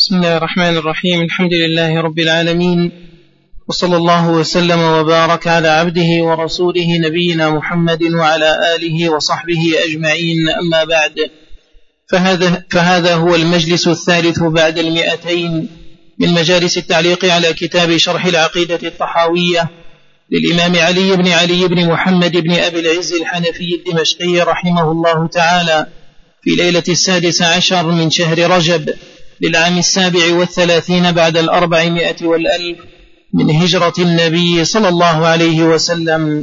بسم الله الرحمن الرحيم. الحمد لله رب العالمين، وصلى الله وسلم وبارك على عبده ورسوله نبينا محمد وعلى آله وصحبه أجمعين. أما بعد، فهذا هو المجلس الثالث بعد 200 من مجالس التعليق على كتاب شرح العقيدة الطحاوية للإمام علي بن محمد بن أبي العز الحنفي الدمشقي رحمه الله تعالى، في ليلة 16 من شهر رجب للعام 37 بعد 400 والألف من هجرة النبي صلى الله عليه وسلم.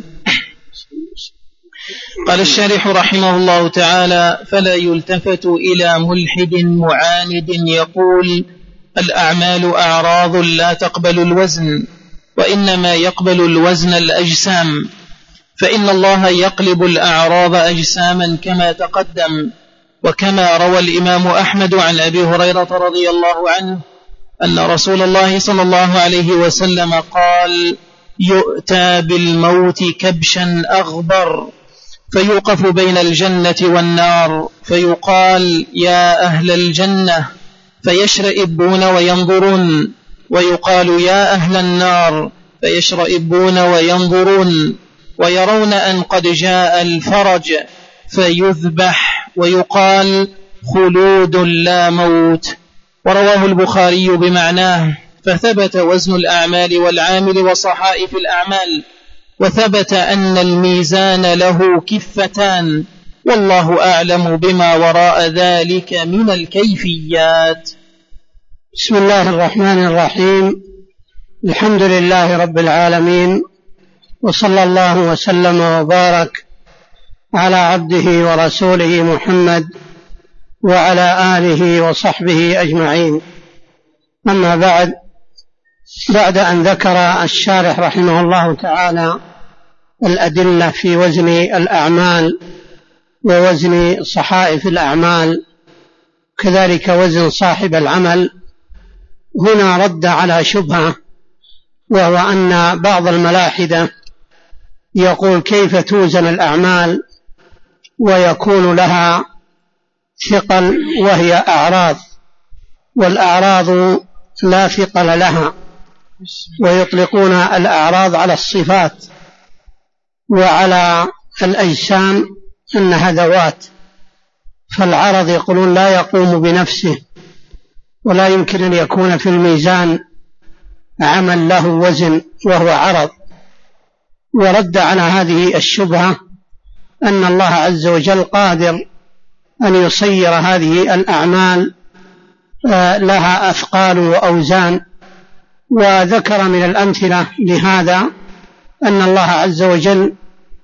قال الشارح رحمه الله تعالى: فلا يلتفت إلى ملحد معاند يقول الأعمال أعراض لا تقبل الوزن، وإنما يقبل الوزن الأجسام، فإن الله يقلب الأعراض أجساما كما تقدم. وكما روى الإمام أحمد عن أبي هريرة رضي الله عنه أن رسول الله صلى الله عليه وسلم قال: يؤتى بالموت كبشا أغبر فيوقف بين الجنة والنار فيقال يا أهل الجنة فيشرئبون وينظرون، ويقال يا أهل النار فيشرئبون وينظرون، ويرون أن قد جاء الفرج فيذبح ويقال خلود لا موت. ورواه البخاري بمعناه. فثبت وزن الأعمال والعامل وصحائف الأعمال، وثبت أن الميزان له كفتان، والله أعلم بما وراء ذلك من الكيفيات. بسم الله الرحمن الرحيم. الحمد لله رب العالمين، وصلى الله وسلم وبارك على عبده ورسوله محمد وعلى آله وصحبه أجمعين. أما بعد أن ذكر الشارح رحمه الله تعالى الأدلة في وزن الأعمال ووزن صحائف الأعمال كذلك وزن صاحب العمل، هنا رد على شبهة، وهو أن بعض الملاحدة يقول كيف توزن الأعمال ويكون لها ثقل وهي أعراض، والأعراض لا ثقل لها، ويطلقون الأعراض على الصفات وعلى الأجسام أنها ذوات. فالعرض يقولون لا يقوم بنفسه، ولا يمكن أن يكون في الميزان عمل له وزن وهو عرض. ورد على هذه الشبهة أن الله عز وجل قادر أن يصير هذه الأعمال لها أثقال وأوزان. وذكر من الأمثلة لهذا أن الله عز وجل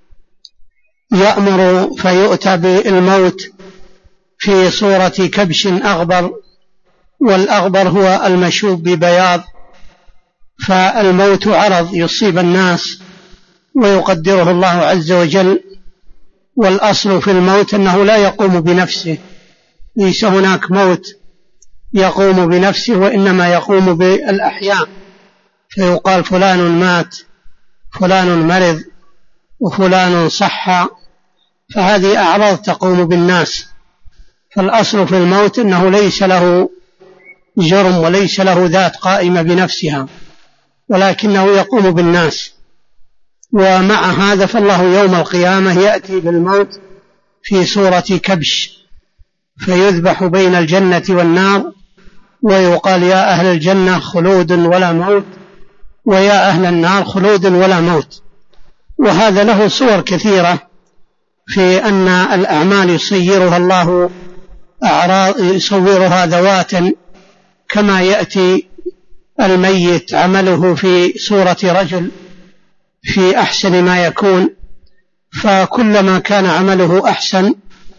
يأمر فيؤتى بالموت في صورة كبش أغبر، والأغبر هو المشوب ببياض، فالموت عرض يصيب الناس ويقدره الله عز وجل. والأصل في الموت أنه لا يقوم بنفسه، ليس هناك موت يقوم بنفسه، وإنما يقوم بالأحياء، فيقال فلان مات، فلان مرض، وفلان صح، فهذه أعراض تقوم بالناس. فالأصل في الموت أنه ليس له جرم وليس له ذات قائمة بنفسها، ولكنه يقوم بالناس. ومع هذا فالله يوم القيامة يأتي بالموت في صورة كبش فيذبح بين الجنة والنار، ويقال يا أهل الجنة خلود ولا موت، ويا أهل النار خلود ولا موت. وهذا له صور كثيرة في أن الأعمال يصيرها الله أعراض، يصورها ذوات، كما يأتي الميت عمله في صورة رجل في أحسن ما يكون، فكلما كان عمله أحسن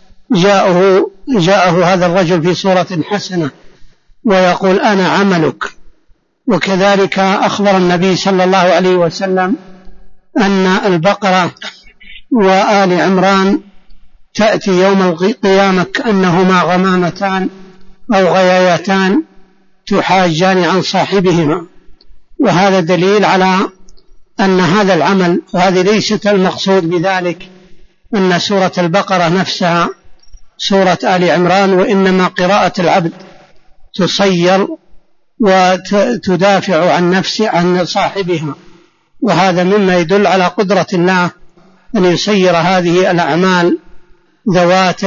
جاءه هذا الرجل في صورة حسنة ويقول أنا عملك. وكذلك أخبر النبي صلى الله عليه وسلم أن البقرة وآل عمران تأتي يوم القيامة كأنهما غمامتان أو غيايتان تحاجان عن صاحبهما. وهذا دليل على أن هذا العمل، وهذه ليست المقصود بذلك أن سورة البقرة نفسها سورة آل عمران، وإنما قراءة العبد تصير وتدافع عن صاحبها، وهذا مما يدل على قدرة الله أن يسير هذه الأعمال ذوات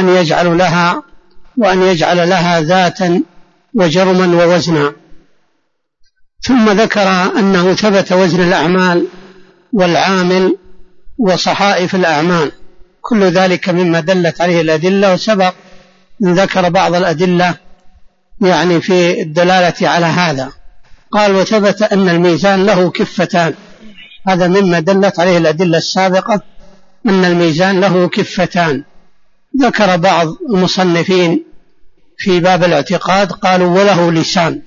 وأن يجعل لها ذاتا وجرما ووزنا. ثم ذكر أنه ثبت وزن الأعمال والعامل وصحائف الأعمال، كل ذلك مما دلت عليه الأدلة، وسبق أن ذكر بعض الأدلة يعني في الدلالة على هذا. قال وثبت أن الميزان له كفتان، هذا مما دلت عليه الأدلة السابقة أن الميزان له كفتان. ذكر بعض المصنفين في باب الاعتقاد قالوا وله لسان،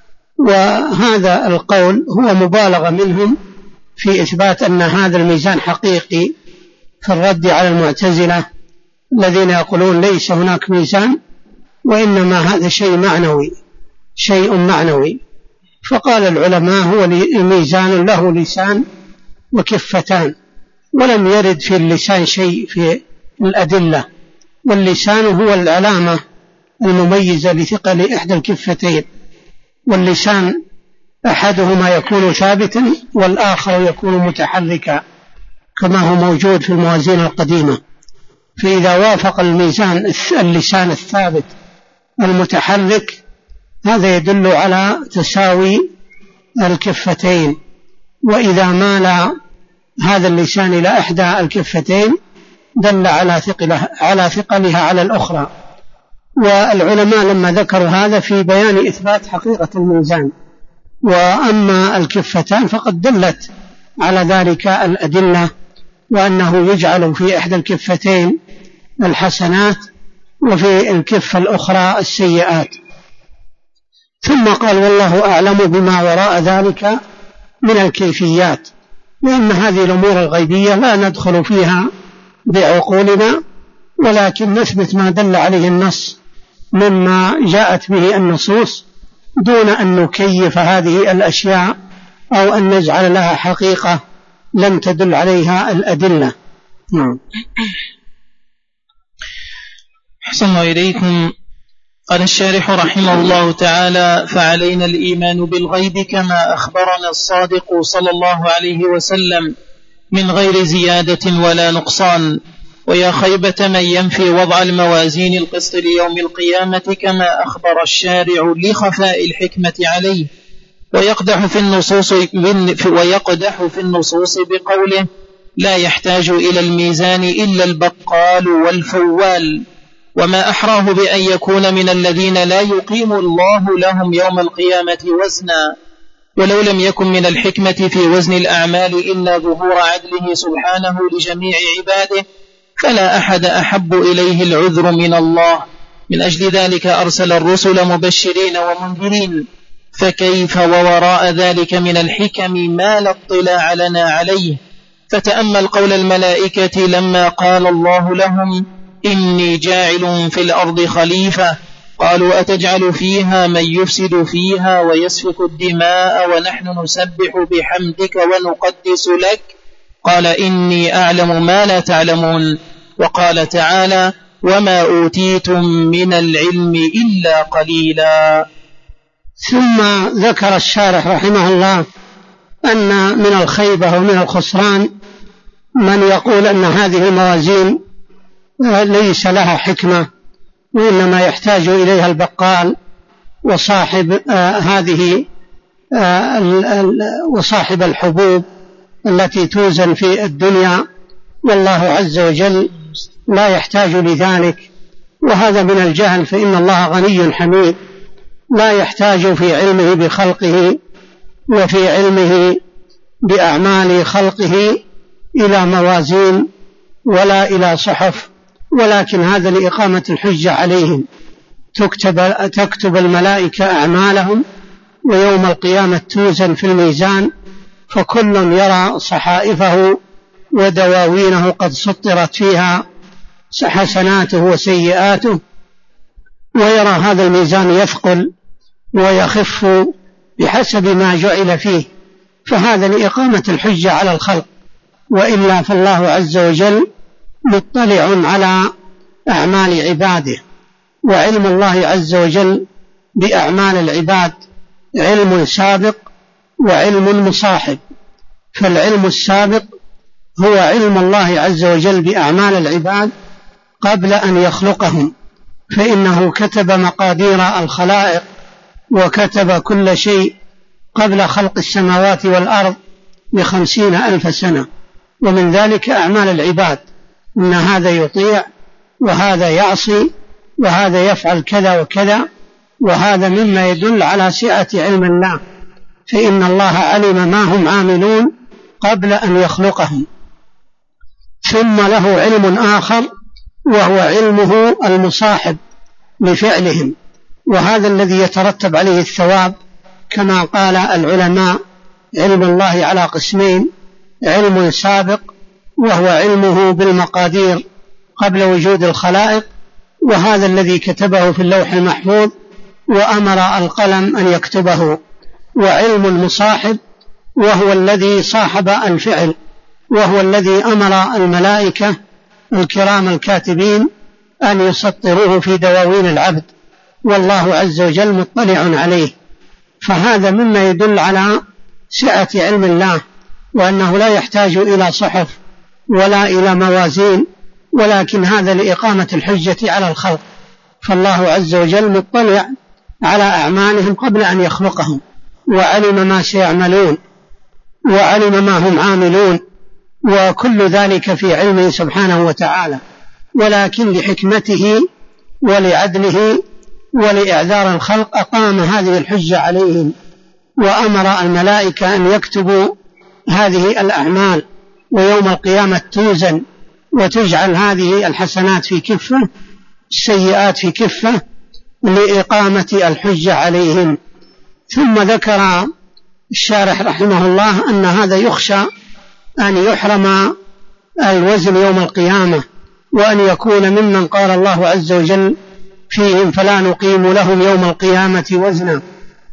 وهذا القول هو مبالغة منهم في إثبات أن هذا الميزان حقيقي، في الرد على المعتزلة الذين يقولون ليس هناك ميزان وإنما هذا شيء معنوي. فقال العلماء هو الميزان له لسان وكفتان، ولم يرد في اللسان شيء في الأدلة، واللسان هو العلامة المميزة لثقل إحدى الكفتين، واللسان أحدهما يكون ثابتا والآخر يكون متحركا كما هو موجود في الموازين القديمة. فإذا وافق الميزان اللسان الثابت المتحرك هذا يدل على تساوي الكفتين، وإذا مال هذا اللسان إلى إحدى الكفتين دل على ثقلها على الأخرى. والعلماء لما ذكروا هذا في بيان إثبات حقيقة الميزان، وأما الكفتان فقد دلت على ذلك الأدلة، وأنه يجعل في إحدى الكفتين الحسنات وفي الكفة الأخرى السيئات. ثم قال والله أعلم بما وراء ذلك من الكيفيات، لأن هذه الأمور الغيبية لا ندخل فيها بعقولنا، ولكن نثبت ما دل عليه النص مما جاءت به النصوص دون أن نكيف هذه الأشياء أو أن نجعل لها حقيقة لم تدل عليها الأدلة. نعم. أحسن إليكم. قال الشارح رحمه الله تعالى فعلينا الإيمان بالغيب كما أخبرنا الصادق صلى الله عليه وسلم من غير زيادة ولا نقصان. ويا خيبة من ينفي وضع الموازين القسط ليوم القيامة كما أخبر الشارع لخفاء الحكمة عليه، ويقدح في النصوص بقوله لا يحتاج إلى الميزان إلا البقال والفوال، وما أحراه بأن يكون من الذين لا يقيم الله لهم يوم القيامة وزنا. ولو لم يكن من الحكمة في وزن الأعمال إلا ظهور عدله سبحانه لجميع عباده فلا أحد أحب إليه العذر من الله، من أجل ذلك أرسل الرسل مبشرين ومنذرين. فكيف ووراء ذلك من الحكم ما لا اطلاع لنا عليه؟ فتأمل قول الملائكة لما قال الله لهم إني جاعل في الأرض خليفة، قالوا أتجعل فيها من يفسد فيها ويسفك الدماء ونحن نسبح بحمدك ونقدس لك؟ قال إني أعلم ما لا تعلمون. وقال تعالى وما أوتيتم من العلم إلا قليلا. ثم ذكر الشارح رحمه الله أن من الخيبة ومن الخسران من يقول أن هذه الموازين ليس لها حكمة وإنما يحتاج إليها البقال وصاحب الحبوب التي توزن في الدنيا، والله عز وجل لا يحتاج لذلك، وهذا من الجهل، فإن الله غني حميد لا يحتاج في علمه بخلقه وفي علمه بأعمال خلقه إلى موازين ولا إلى صحف، ولكن هذا لإقامة الحجة عليهم. تكتب الملائكة أعمالهم ويوم القيامة توزن في الميزان، فكل يرى صحائفه ودواوينه قد سطرت فيها حسناته وسيئاته، ويرى هذا الميزان يثقل ويخف بحسب ما جعل فيه، فهذا لإقامة الحجة على الخلق، وإلا فالله عز وجل مطلع على أعمال عباده، وعلم الله عز وجل بأعمال العباد علم سابق وعلم مصاحب. فالعلم السابق هو علم الله عز وجل بأعمال العباد قبل أن يخلقهم، فإنه كتب مقادير الخلائق وكتب كل شيء قبل خلق السماوات والأرض ب50,000 سنة. ومن ذلك أعمال العباد، إن هذا يطيع وهذا يعصي وهذا يفعل كذا وكذا، وهذا مما يدل على سعة علم الله، فإن الله علم ما هم عاملون قبل أن يخلقهم. ثم له علم آخر وهو علمه المصاحب لفعلهم، وهذا الذي يترتب عليه الثواب، كما قال العلماء: علم الله على قسمين: علم سابق وهو علمه بالمقادير قبل وجود الخلائق، وهذا الذي كتبه في اللوح المحفوظ وأمر القلم أن يكتبه، وعلم مصاحب وهو الذي صاحب الفعل، وهو الذي أمر الملائكة الكرام الكاتبين أن يسطروه في دواوين العبد، والله عز وجل مطلع عليه. فهذا مما يدل على سعة علم الله، وأنه لا يحتاج إلى صحف ولا إلى موازين، ولكن هذا لإقامة الحجة على الخلق. فالله عز وجل مطلع على أعمالهم قبل أن يخلقهم، وعلم ما سيعملون وعلم ما هم عاملون، وكل ذلك في علمه سبحانه وتعالى، ولكن لحكمته ولعدله ولإعذار الخلق أقام هذه الحجة عليهم، وأمر الملائكة أن يكتبوا هذه الأعمال، ويوم القيامة توزن وتجعل هذه الحسنات في كفة، السيئات في كفة، لإقامة الحجة عليهم. ثم ذكر الشارح رحمه الله أن هذا يخشى أن يحرم الوزن يوم القيامة، وأن يكون ممن قال الله عز وجل فيهم: فلا نقيم لهم يوم القيامة وزنا.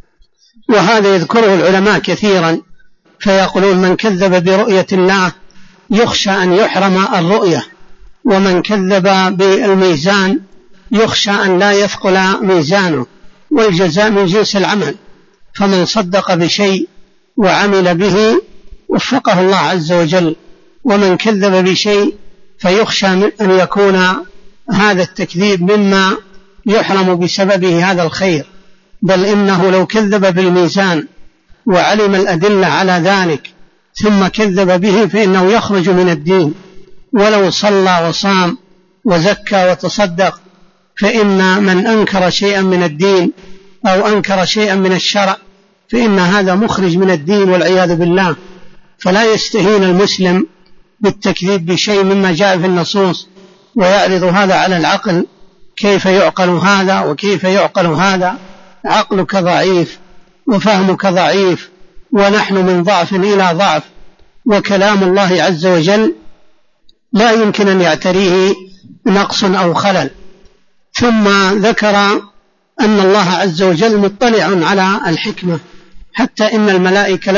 وهذا يذكره العلماء كثيرا، فيقولون: من كذب برؤية الله يخشى أن يحرم الرؤية، ومن كذب بالميزان يخشى أن لا يثقل ميزانه، والجزاء من جنس العمل، فمن صدق بشيء وعمل به وفقه الله عز وجل، ومن كذب بشيء فيخشى أن يكون هذا التكذيب مما يحرم بسببه هذا الخير، بل إنه لو كذب بالميزان وعلم الأدلة على ذلك ثم كذب به فإنه يخرج من الدين، ولو صلى وصام وزكى وتصدق، فإن من أنكر شيئا من الدين أو أنكر شيئا من الشرع فإن هذا مخرج من الدين والعياذ بالله. فلا يستهين المسلم بالتكذيب بشيء مما جاء في النصوص ويعرض هذا على العقل: كيف يعقل هذا وكيف يعقل هذا؟ عقلك ضعيف وفهمك ضعيف، ونحن من ضعف إلى ضعف، وكلام الله عز وجل لا يمكن أن يعتريه نقص أو خلل. ثم ذكر أن الله عز وجل مطلع على الحكمة، حتى إن الملائكة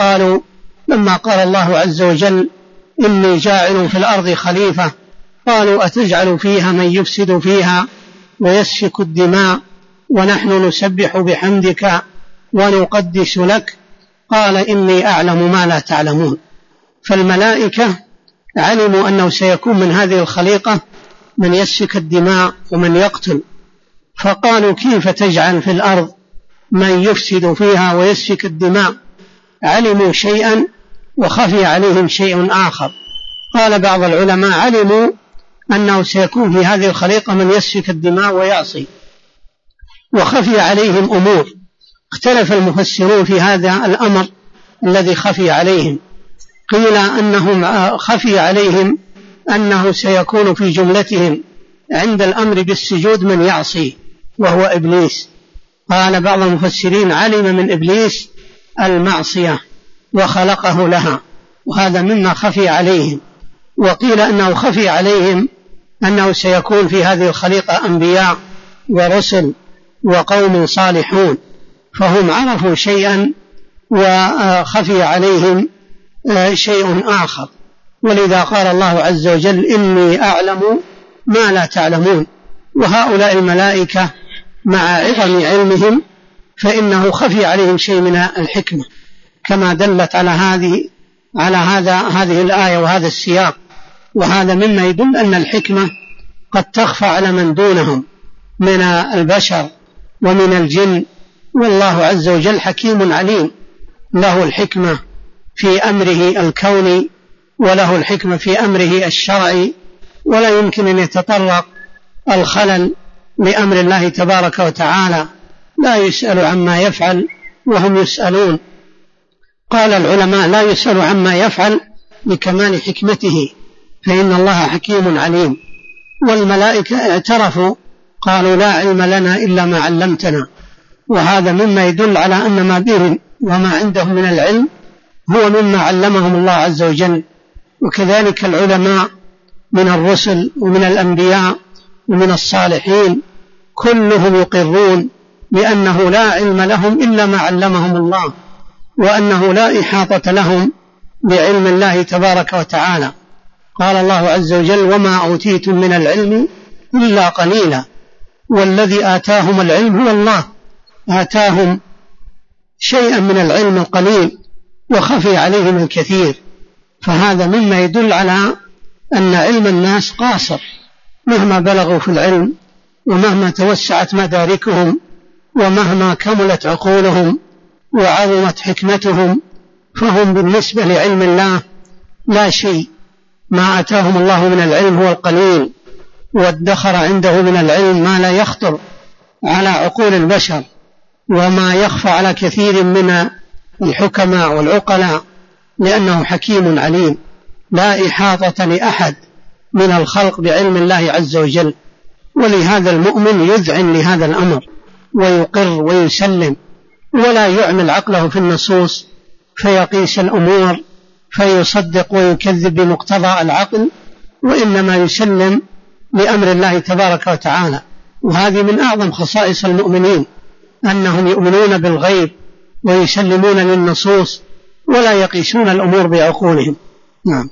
لما قال الله عز وجل: إني جاعل في الأرض خليفة، قالوا: أتجعل فيها من يفسد فيها ويسفك الدماء ونحن نسبح بحمدك ونقدس لك؟ قال: إني أعلم ما لا تعلمون. فالملائكة علموا أنه سيكون من هذه الخليقة من يسفك الدماء ومن يقتل، فقالوا: كيف تجعل في الأرض من يفسد فيها ويسفك الدماء؟ علموا شيئا وخفي عليهم شيء آخر. قال بعض العلماء: علموا أنه سيكون في هذه الخليقة من يسفك الدماء ويعصي، وخفي عليهم أمور. اختلف المفسرون في هذا الأمر الذي خفي عليهم. قيل أنهم خفي عليهم أنه سيكون في جملتهم عند الأمر بالسجود من يعصي وهو إبليس. قال بعض المفسرين: علم من إبليس المعصية وخلقه لها، وهذا مما خفي عليهم. وقيل أنه خفي عليهم أنه سيكون في هذه الخليقة أنبياء ورسل وقوم صالحون، فهم عرفوا شيئا وخفي عليهم شيء آخر. ولذا قال الله عز وجل: إني أعلم ما لا تعلمون. وهؤلاء الملائكة مع عظم علمهم فإنه خفي عليهم شيء من الحكمة، كما دلت على هذه الآية وهذا السياق. وهذا مما يدل أن الحكمة قد تخفى على من دونهم من البشر ومن الجن، والله عز وجل حكيم عليم، له الحكمة في أمره الكوني وله الحكمة في أمره الشرعي، ولا يمكن أن يتطرق الخلل لأمر الله تبارك وتعالى، لا يسأل عما يفعل وهم يسألون. قال العلماء لا يسأل عما يفعل لكمال حكمته، فإن الله حكيم عليم. والملائكة اعترفوا قالوا لا علم لنا إلا ما علمتنا، وهذا مما يدل على أن ما بهم وما عندهم من العلم هو مما علمهم الله عز وجل. وكذلك العلماء من الرسل ومن الأنبياء ومن الصالحين كلهم يقرون بأنه لا علم لهم إلا ما علمهم الله، وأنه لا إحاطة لهم بعلم الله تبارك وتعالى. قال الله عز وجل وما أوتيتم من العلم إلا قليلا، والذي آتاهم العلم هو الله، آتاهم شيئا من العلم القليل وخفي عليهم الكثير. فهذا مما يدل على أن علم الناس قاصر، مهما بلغوا في العلم ومهما توسعت مداركهم ومهما كملت عقولهم وعظمت حكمتهم، فهم بالنسبة لعلم الله لا شيء. ما آتاهم الله من العلم هو القليل، وادخر عنده من العلم ما لا يخطر على عقول البشر وما يخفى على كثير من الحكماء والعقلاء، لأنه حكيم عليم لا إحاطة لأحد من الخلق بعلم الله عز وجل. ولهذا المؤمن يذعن لهذا الأمر ويقر ويسلم، ولا يعمل عقله في النصوص فيقيس الأمور فيصدق ويكذب بمقتضى العقل، وإنما يسلم لأمر الله تبارك وتعالى. وهذه من أعظم خصائص المؤمنين، أنهم يؤمنون بالغيب ويسلمون للنصوص ولا يقيسون الأمور بعقولهم. نعم.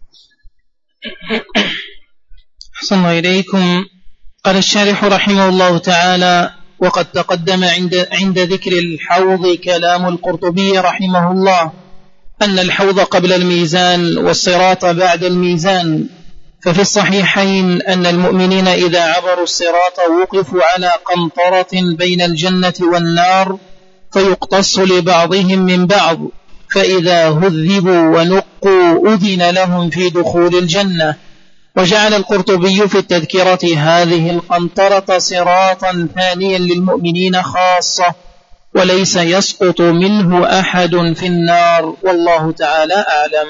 أحسن إليكم. قال الشارح رحمه الله تعالى: وقد تقدم عند ذكر الحوض كلام القرطبي رحمه الله أن الحوض قبل الميزان والصراط بعد الميزان. ففي الصحيحين أن المؤمنين إذا عبروا الصراط وقفوا على قنطرة بين الجنة والنار فيقتص لبعضهم من بعض، فإذا هذبوا ونقوا أذن لهم في دخول الجنة. وجعل القرطبي في التذكرة هذه القنطرة صراطا ثانيا للمؤمنين خاصة، وليس يسقط منه أحد في النار، والله تعالى أعلم.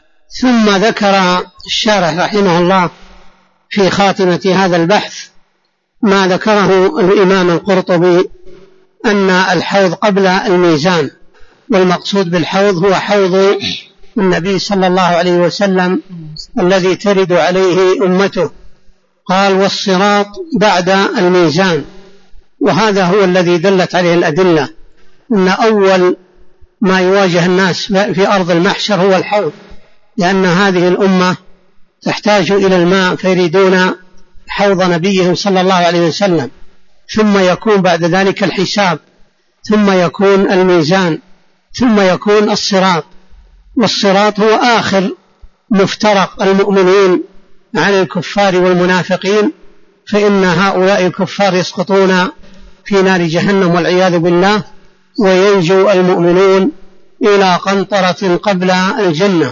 ثم ذكر الشارح رحمه الله في خاتمة هذا البحث ما ذكره الإمام القرطبي أن الحوض قبل الميزان، والمقصود بالحوض هو حوض النبي صلى الله عليه وسلم الذي ترد عليه أمته. قال والصراط بعد الميزان، وهذا هو الذي دلت عليه الأدلة، أن أول ما يواجه الناس في أرض المحشر هو الحوض، لأن هذه الأمة تحتاج إلى الماء فيريدون حوض نبيهم صلى الله عليه وسلم، ثم يكون بعد ذلك الحساب، ثم يكون الميزان، ثم يكون الصراط. والصراط هو آخر مفترق المؤمنين عن الكفار والمنافقين، فإن هؤلاء الكفار يسقطون في نار جهنم والعياذ بالله، وينجو المؤمنون إلى قنطرة قبل الجنة.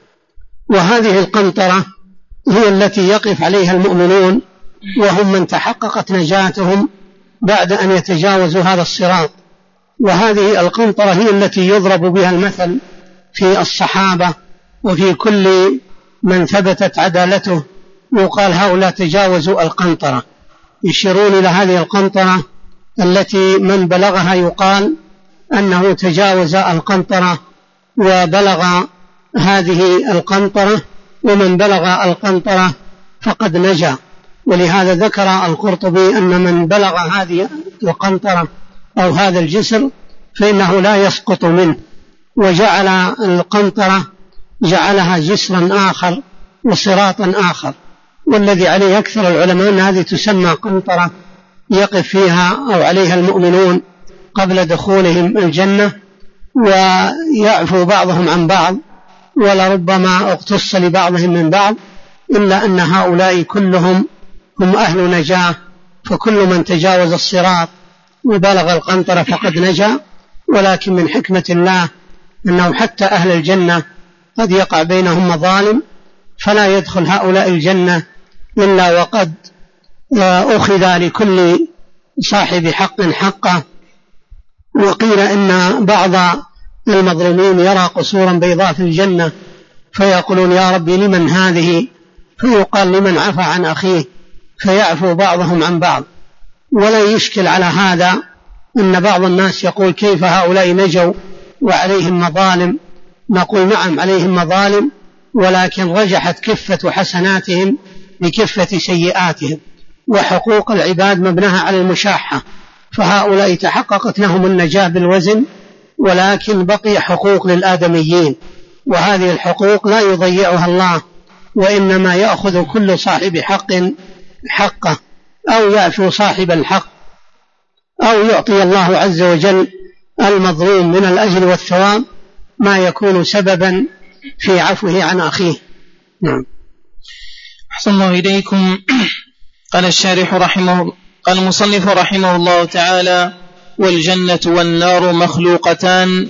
وهذه القنطرة هي التي يقف عليها المؤمنون، وهم من تحققت نجاتهم بعد أن يتجاوزوا هذا الصراط. وهذه القنطرة هي التي يضرب بها المثل في الصحابة وفي كل من ثبتت عدالته، يقال هؤلاء تجاوزوا القنطرة، يشيرون إلى هذه القنطرة التي من بلغها يقال أنه تجاوز القنطرة وبلغ هذه القنطرة، ومن بلغ القنطرة فقد نجا. ولهذا ذكر القرطبي أن من بلغ هذه القنطرة أو هذا الجسر فإنه لا يسقط منه، وجعل القنطرة جعلها جسرا آخر وصراطا آخر. والذي عليه أكثر العلماء أن هذه تسمى قنطرة يقف فيها أو عليها المؤمنون قبل دخولهم الجنة ويعفو بعضهم عن بعض، ولربما اقتص لبعضهم من بعض، إلا أن هؤلاء كلهم هم أهل نجاة، فكل من تجاوز الصراط وبلغ القنطرة فقد نجا. ولكن من حكمة الله أنه حتى أهل الجنة قد يقع بينهم مظالم، فلا يدخل هؤلاء الجنة إلا وقد أخذ لكل صاحب حق حقه. وقيل إن بعض المظلومين يرى قصورا بيضاء في الجنة فيقولون يا ربي لمن هذه؟ فيقال لمن عفى عن أخيه، فيعفو بعضهم عن بعض. ولا يشكل على هذا أن بعض الناس يقول كيف هؤلاء نجوا وعليهم مظالم؟ نقول نعم عليهم مظالم، ولكن رجحت كفة حسناتهم بكفة سيئاتهم، وحقوق العباد مبناها على المشاحة، فهؤلاء تحققت لهم النجاة بالوزن، ولكن بقي حقوق للآدميين، وهذه الحقوق لا يضيعها الله، وإنما يأخذ كل صاحب حق حقه، أو يعفو صاحب الحق، أو يعطي الله عز وجل المظلوم من الأجر والثواب ما يكون سببا في عفوه عن أخيه. نعم. أحسن الله إليكم. قال الشارح قال المصنف رحمه الله تعالى: والجنة والنار مخلوقتان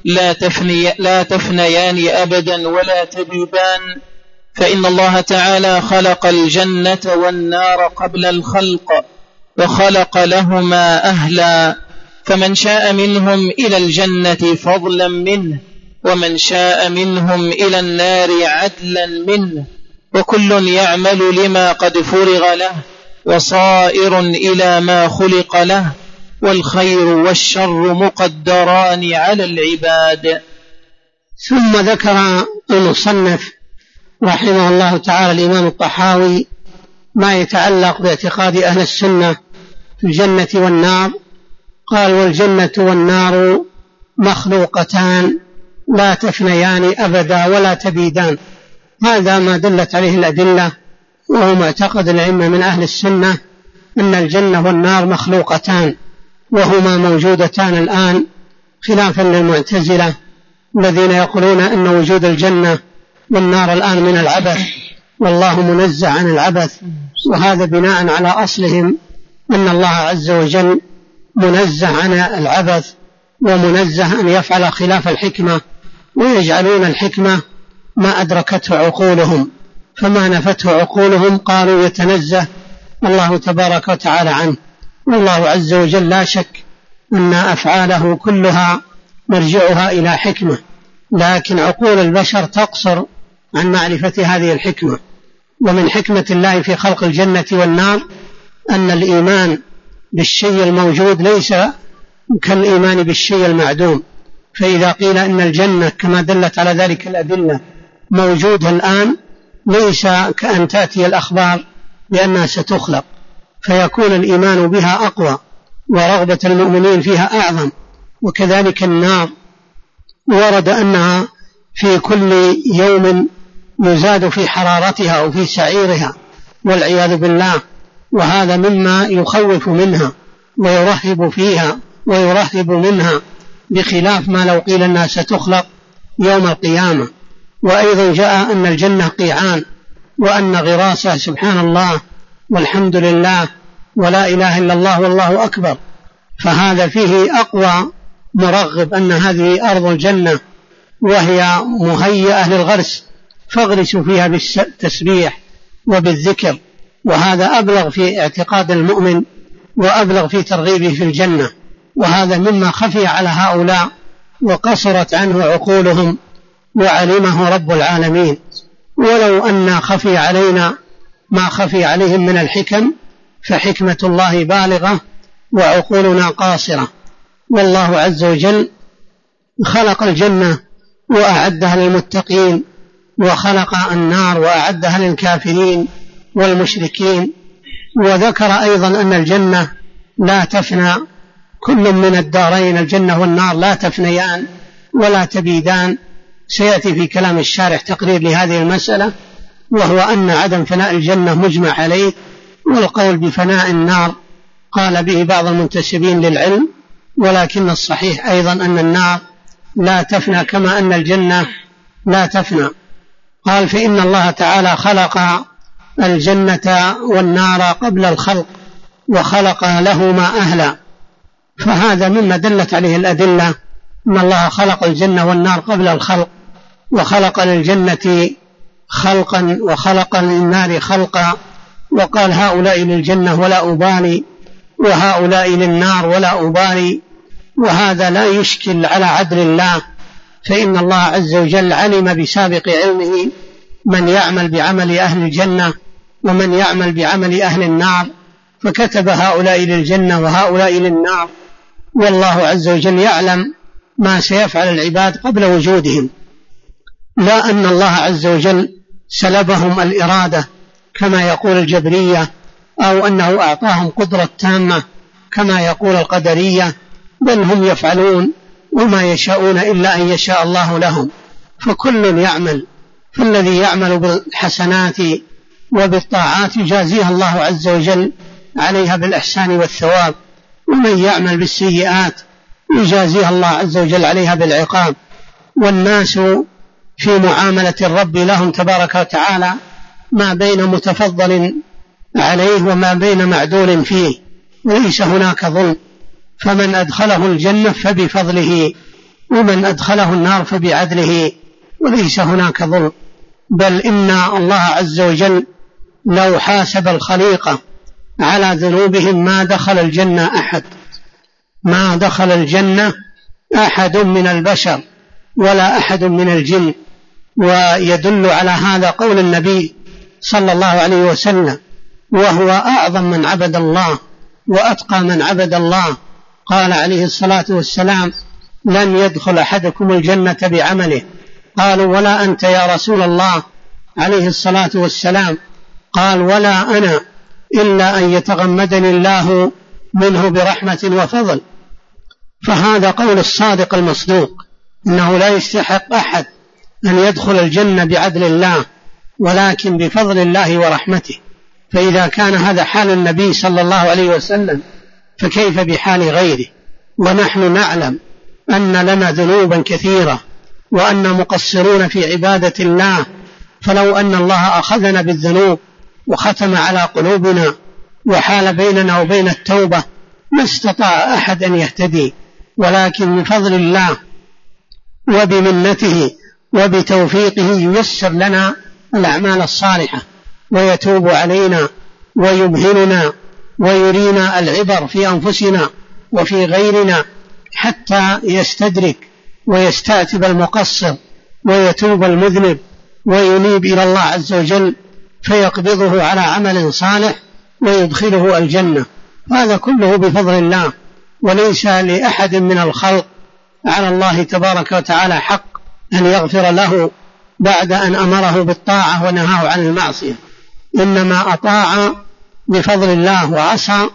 لا تفنيان أبدا ولا تبيدان، فإن الله تعالى خلق الجنة والنار قبل الخلق وخلق لهما أهلا، فمن شاء منهم إلى الجنة فضلا منه، ومن شاء منهم إلى النار عدلا منه، وكل يعمل لما قد فرغ له، وصائر إلى ما خلق له، والخير والشر مقدران على العباد. ثم ذكر المصنف رحمه الله تعالى الإمام الطحاوي ما يتعلق باعتقاد أهل السنة في الجنة والنار. قال: والجنة والنار مخلوقتان لا تفنيان أبدا ولا تبيدان. هذا ما دلت عليه الأدلة، وهو معتقد الأئمة من أهل السنة أن الجنة والنار مخلوقتان، وهما موجودتان الآن، خلافا للمعتزلة الذين يقولون أن وجود الجنة والنار الآن من العبث، والله منزه عن العبث، وهذا بناء على أصلهم أن الله عز وجل منزه عن العبث، ومنزه أن يفعل خلاف الحكمة، ويجعلون الحكمة ما أدركته عقولهم، فما نفته عقولهم قالوا يتنزه الله تبارك وتعالى عنه. والله عز وجل لا شك أن أفعاله كلها مرجعها إلى حكمة، لكن عقول البشر تقصر عن معرفة هذه الحكمة. ومن حكمة الله في خلق الجنة والنار أن الإيمان بالشيء الموجود ليس كالإيمان بالشيء المعدوم، فإذا قيل إن الجنة كما دلت على ذلك الأدلة موجودة الآن، ليس كأن تأتي الأخبار بأنها ستخلق، فيكون الإيمان بها أقوى ورغبة المؤمنين فيها أعظم. وكذلك النار ورد أنها في كل يوم يزاد في حرارتها وفي سعيرها والعياذ بالله، وهذا مما يخوف منها ويرهب فيها ويرهب منها، بخلاف ما لو قيل أنها ستخلق يوم القيامة. وأيضا جاء أن الجنة قيعان، وأن غراسها سبحان الله والحمد لله ولا إله إلا الله والله أكبر، فهذا فيه أقوى مرغب أن هذه أرض الجنة وهي مهيئة للغرس، فاغرسوا فيها بالتسبيح وبالذكر، وهذا أبلغ في اعتقاد المؤمن وأبلغ في ترغيبه في الجنة. وهذا مما خفي على هؤلاء وقصرت عنه عقولهم وعلمه رب العالمين. ولو أن خفي علينا ما خفي عليهم من الحكم، فحكمة الله بالغة وعقولنا قاصرة. والله عز وجل خلق الجنة وأعدها للمتقين، وخلق النار وأعدها للكافرين والمشركين. وذكر أيضا أن الجنة لا تفنى، كل من الدارين الجنة والنار لا تفنيان ولا تبيدان. سيأتي في كلام الشارح تقرير لهذه المسألة، وهو أن عدم فناء الجنة مجمع عليه، والقول بفناء النار قال به بعض المنتسبين للعلم، ولكن الصحيح أيضا أن النار لا تفنى كما أن الجنة لا تفنى. قال فإن الله تعالى خلق الجنة والنار قبل الخلق وخلق لهما أهلا، فهذا مما دلت عليه الأدلة أن الله خلق الجنة والنار قبل الخلق، وخلق للجنة خلقا وخلق للنار خلقا، وقال هؤلاء للجنة ولا أبالي وهؤلاء للنار ولا أبالي. وهذا لا يشكل على عدل الله، فإن الله عز وجل علم بسابق علمه من يعمل بعمل أهل الجنة ومن يعمل بعمل أهل النار، فكتب هؤلاء للجنة وهؤلاء للنار، والله عز وجل يعلم ما سيفعل العباد قبل وجودهم، لا أن الله عز وجل سلبهم الإرادة كما يقول الجبرية، أو أنه أعطاهم قدرة تامة كما يقول القدرية، بل هم يفعلون وما يشاءون إلا أن يشاء الله لهم. فكل يعمل، فالذي يعمل بالحسنات وبالطاعات يجازيها الله عز وجل عليها بالإحسان والثواب، ومن يعمل بالسيئات يجازيها الله عز وجل عليها بالعقاب. والناس في معاملة الرب لهم تبارك وتعالى ما بين متفضل عليه وما بين معدول فيه، وليس هناك ظلم، فمن أدخله الجنة فبفضله ومن أدخله النار فبعدله، وليس هناك ظلم. بل إن الله عز وجل لو حاسب الخليقة على ذنوبهم ما دخل الجنة أحد، ما دخل الجنة أحد من البشر ولا أحد من الجن. ويدل على هذا قول النبي صلى الله عليه وسلم، وهو أعظم من عبد الله وأتقى من عبد الله، قال عليه الصلاة والسلام لن يدخل أحدكم الجنة بعمله. قالوا ولا أنت يا رسول الله عليه الصلاة والسلام؟ قال ولا أنا إلا أن يتغمدني الله منه برحمة وفضل. فهذا قول الصادق المصدوق، إنه لا يستحق أحد أن يدخل الجنة بعدل الله، ولكن بفضل الله ورحمته. فإذا كان هذا حال النبي صلى الله عليه وسلم فكيف بحال غيره؟ ونحن نعلم أن لنا ذنوبا كثيرة وأن مقصرون في عبادة الله، فلو أن الله أخذنا بالذنوب وختم على قلوبنا وحال بيننا وبين التوبة ما استطاع أحد أن يهتدي، ولكن بفضل الله وبمنته وبتوفيقه ييسر لنا الأعمال الصالحة ويتوب علينا ويمهلنا ويرينا العبر في أنفسنا وفي غيرنا، حتى يستدرك ويستعتب المقصر ويتوب المذنب وينيب إلى الله عز وجل، فيقبضه على عمل صالح ويدخله الجنة. هذا كله بفضل الله، وليس لأحد من الخلق على الله تبارك وتعالى حق أن يغفر له بعد أن أمره بالطاعة ونهاه عن المعصية، إنما أطاع بفضل الله وعصى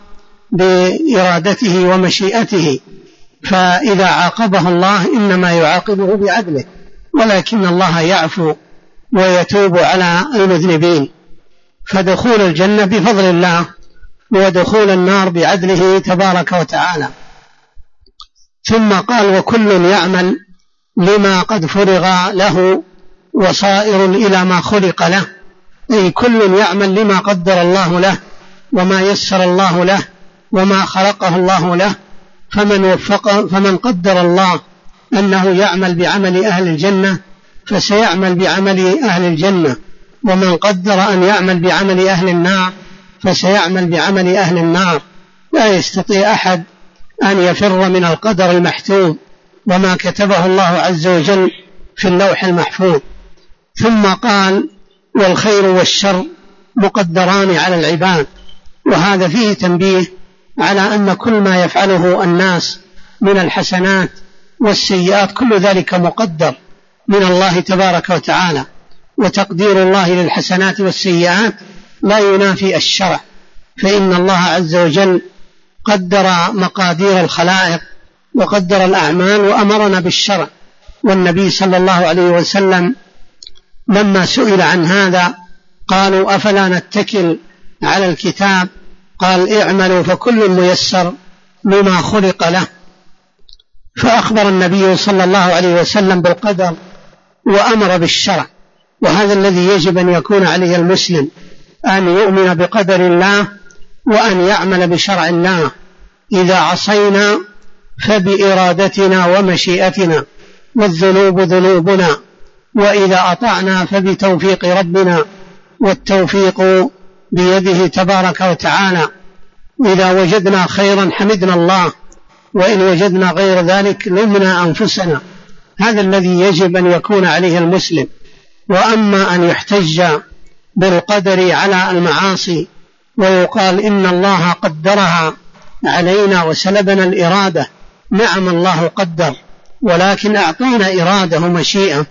بإرادته ومشيئته، فإذا عاقبه الله إنما يعاقبه بعدله، ولكن الله يعفو ويتوب على المذنبين. فدخول الجنة بفضل الله ودخول النار بعدله تبارك وتعالى. ثم قال وكل يعمل لما قد فرغ له وصائر إلى ما خلق له، أي كل يعمل لما قدر الله له وما يسر الله له وما خلقه الله له. فمن قدر الله أنه يعمل بعمل أهل الجنة فسيعمل بعمل أهل الجنة، ومن قدر أن يعمل بعمل أهل النار فسيعمل بعمل أهل النار. لا يستطيع أحد أن يفر من القدر المحتوم وما كتبه الله عز وجل في اللوح المحفوظ. ثم قال والخير والشر مقدران على العباد، وهذا فيه تنبيه على أن كل ما يفعله الناس من الحسنات والسيئات كل ذلك مقدر من الله تبارك وتعالى، وتقدير الله للحسنات والسيئات لا ينافي الشرع، فإن الله عز وجل قدر مقادير الخلائق وقدر الأعمال وأمرنا بالشرع. والنبي صلى الله عليه وسلم لما سئل عن هذا قالوا أفلا نتكل على الكتاب؟ قال اعملوا فكل ميسر لما خلق له. فأخبر النبي صلى الله عليه وسلم بالقدر وأمر بالشرع، وهذا الذي يجب أن يكون عليه المسلم، أن يؤمن بقدر الله وأن يعمل بشرع الله. إذا عصينا فبإرادتنا ومشيئتنا، والذنوب ذنوبنا، وإذا أطعنا فبتوفيق ربنا، والتوفيق بيده تبارك وتعالى. إذا وجدنا خيرا حمدنا الله، وإن وجدنا غير ذلك لمنا أنفسنا. هذا الذي يجب أن يكون عليه المسلم. وأما أن يحتج بالقدر على المعاصي ويقال إن الله قدرها علينا وسلبنا الإرادة، نعم الله قدر، ولكن أعطينا إرادة ومشيئة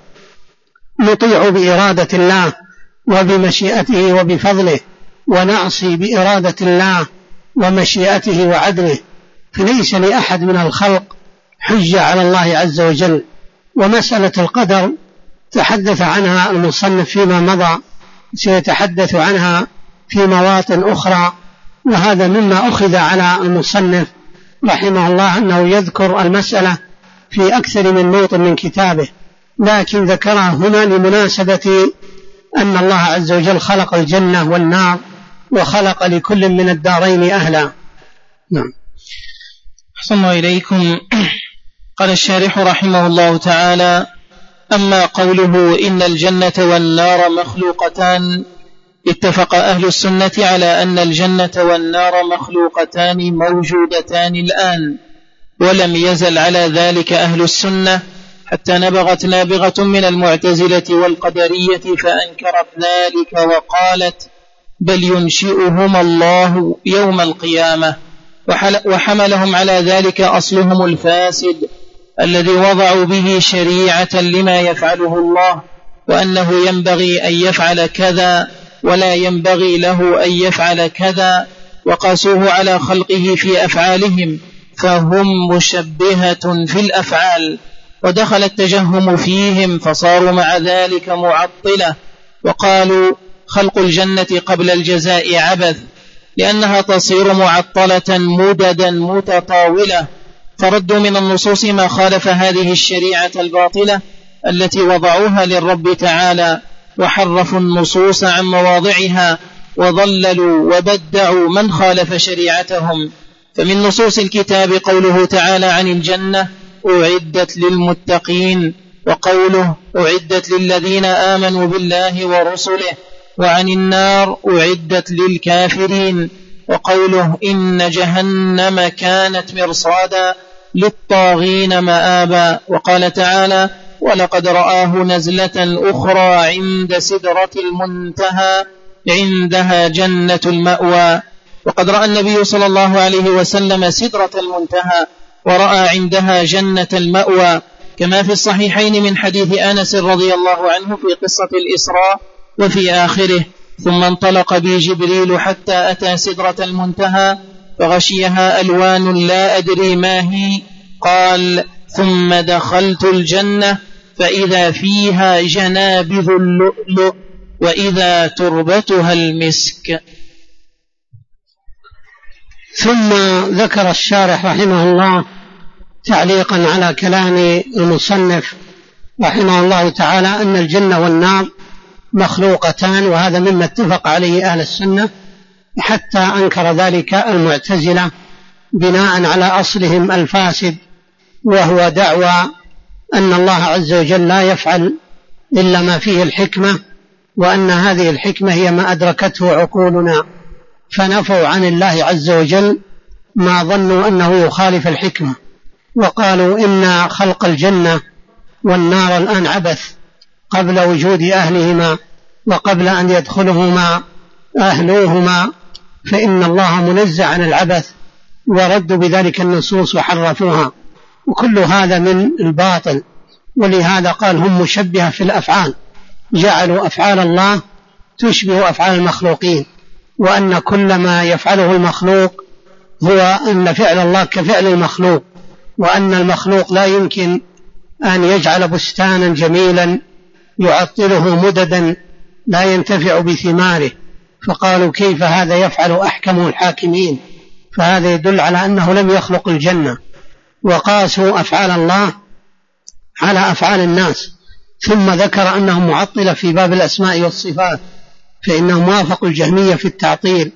نطيع بإرادة الله وبمشيئته وبفضله، ونعصي بإرادة الله ومشيئته وعدله. فليس لأحد من الخلق حجة على الله عز وجل. ومسألة القدر تحدث عنها المصنف فيما مضى، سيتحدث عنها في مواطن أخرى، وهذا مما أخذ على المصنف رحمه الله أنه يذكر المسألة في أكثر من موطن من كتابه، لكن ذكرها هنا لمناسبة أن الله عز وجل خلق الجنة والنار، وخلق لكل من الدارين أهلا. نعم. أحسن إليكم. قال الشارح رحمه الله تعالى: أما قوله إن الجنة والنار مخلوقتان، اتفق أهل السنة على أن الجنة والنار مخلوقتان موجودتان الآن، ولم يزل على ذلك أهل السنة حتى نبغت نابغة من المعتزلة والقدرية فأنكرت ذلك وقالت: بل ينشئهما الله يوم القيامة. وحملهم على ذلك أصلهم الفاسد الذي وضعوا به شريعة لما يفعله الله، وأنه ينبغي أن يفعل كذا ولا ينبغي له أن يفعل كذا، وقاسوه على خلقه في أفعالهم، فهم مشبهة في الأفعال، ودخل التجهم فيهم فصاروا مع ذلك معطلة، وقالوا: خلق الجنة قبل الجزاء عبث، لأنها تصير معطلة مددا متطاولة. فردوا من النصوص ما خالف هذه الشريعة الباطلة التي وضعوها للرب تعالى، وحرفوا النصوص عن مواضعها، وضللوا وبدعوا من خالف شريعتهم. فمن نصوص الكتاب قوله تعالى عن الجنة: أعدت للمتقين، وقوله: أعدت للذين آمنوا بالله ورسله، وعن النار: أعدت للكافرين، وقوله: إن جهنم كانت مرصادا للطاغين مآبا. وقال تعالى: ولقد رآه نزلة أخرى عند سدرة المنتهى عندها جنة المأوى. وقد رأى النبي صلى الله عليه وسلم سدرة المنتهى ورأى عندها جنة المأوى، كما في الصحيحين من حديث أنس رضي الله عنه في قصة الإسراء وفي آخره: ثم انطلق بي جبريل حتى أتى سدرة المنتهى فغشيها ألوان لا أدري ما هي، قال: ثم دخلت الجنة فإذا فيها جنابذ اللؤلؤ وإذا تربتها المسك. ثم ذكر الشارح رحمه الله تعليقا على كلام المصنف رحمه الله تعالى أن الجنة والنار مخلوقتان، وهذا مما اتفق عليه أهل السنة، حتى أنكر ذلك المعتزلة بناء على أصلهم الفاسد، وهو دعوى أن الله عز وجل لا يفعل إلا ما فيه الحكمة، وأن هذه الحكمة هي ما أدركته عقولنا، فنفوا عن الله عز وجل ما ظنوا أنه يخالف الحكمة، وقالوا إن خلق الجنة والنار الآن عبث قبل وجود أهلهما وقبل أن يدخلهما أهلوهما، فإن الله منزه عن العبث، وردوا بذلك النصوص وحرفوها، وكل هذا من الباطل. ولهذا قال هم مشبهة في الأفعال، جعلوا أفعال الله تشبه أفعال المخلوقين، وأن كل ما يفعله المخلوق هو أن فعل الله كفعل المخلوق، وأن المخلوق لا يمكن أن يجعل بستانا جميلا يعطله مددا لا ينتفع بثماره، فقالوا كيف هذا يفعل أحكم الحاكمين؟ فهذا يدل على أنه لم يخلق الجنة وقاسوا أفعال الله على أفعال الناس، ثم ذكر أنهم معطلة في باب الأسماء والصفات، فإنهم وافقوا الجهمية في التعطيل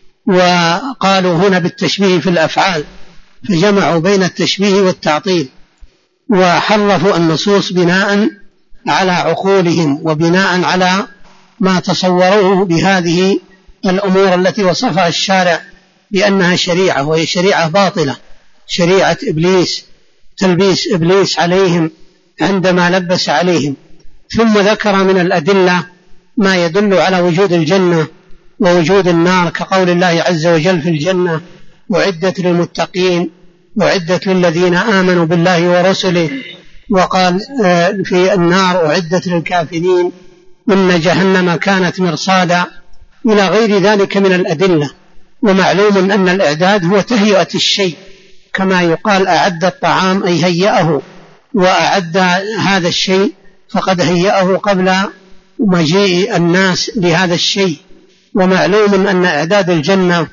وقالوا هنا بالتشبيه في الأفعال، فجمعوا بين التشبيه والتعطيل وحرفوا النصوص بناء على عقولهم وبناء على ما تصوروه بهذه الأمور التي وصفها الشارع بأنها شريعة، وهي شريعة باطلة، شريعة إبليس، تلبيس إبليس عليهم عندما لبس عليهم. ثم ذكر من الأدلة ما يدل على وجود الجنة ووجود النار، كقول الله عز وجل في الجنة أعدت للمتقين أعدت للذين آمنوا بالله ورسله، وقال في النار أعدت للكافرين إن جهنم كانت مرصادا، إلى غير ذلك من الأدلة. ومعلوم أن الإعداد هو تهيئة الشيء، كما يقال أعد الطعام أي هيئه، وأعد هذا الشيء فقد هيئه قبل مجيء الناس لهذا الشيء. ومعلوم أن إعداد الجنة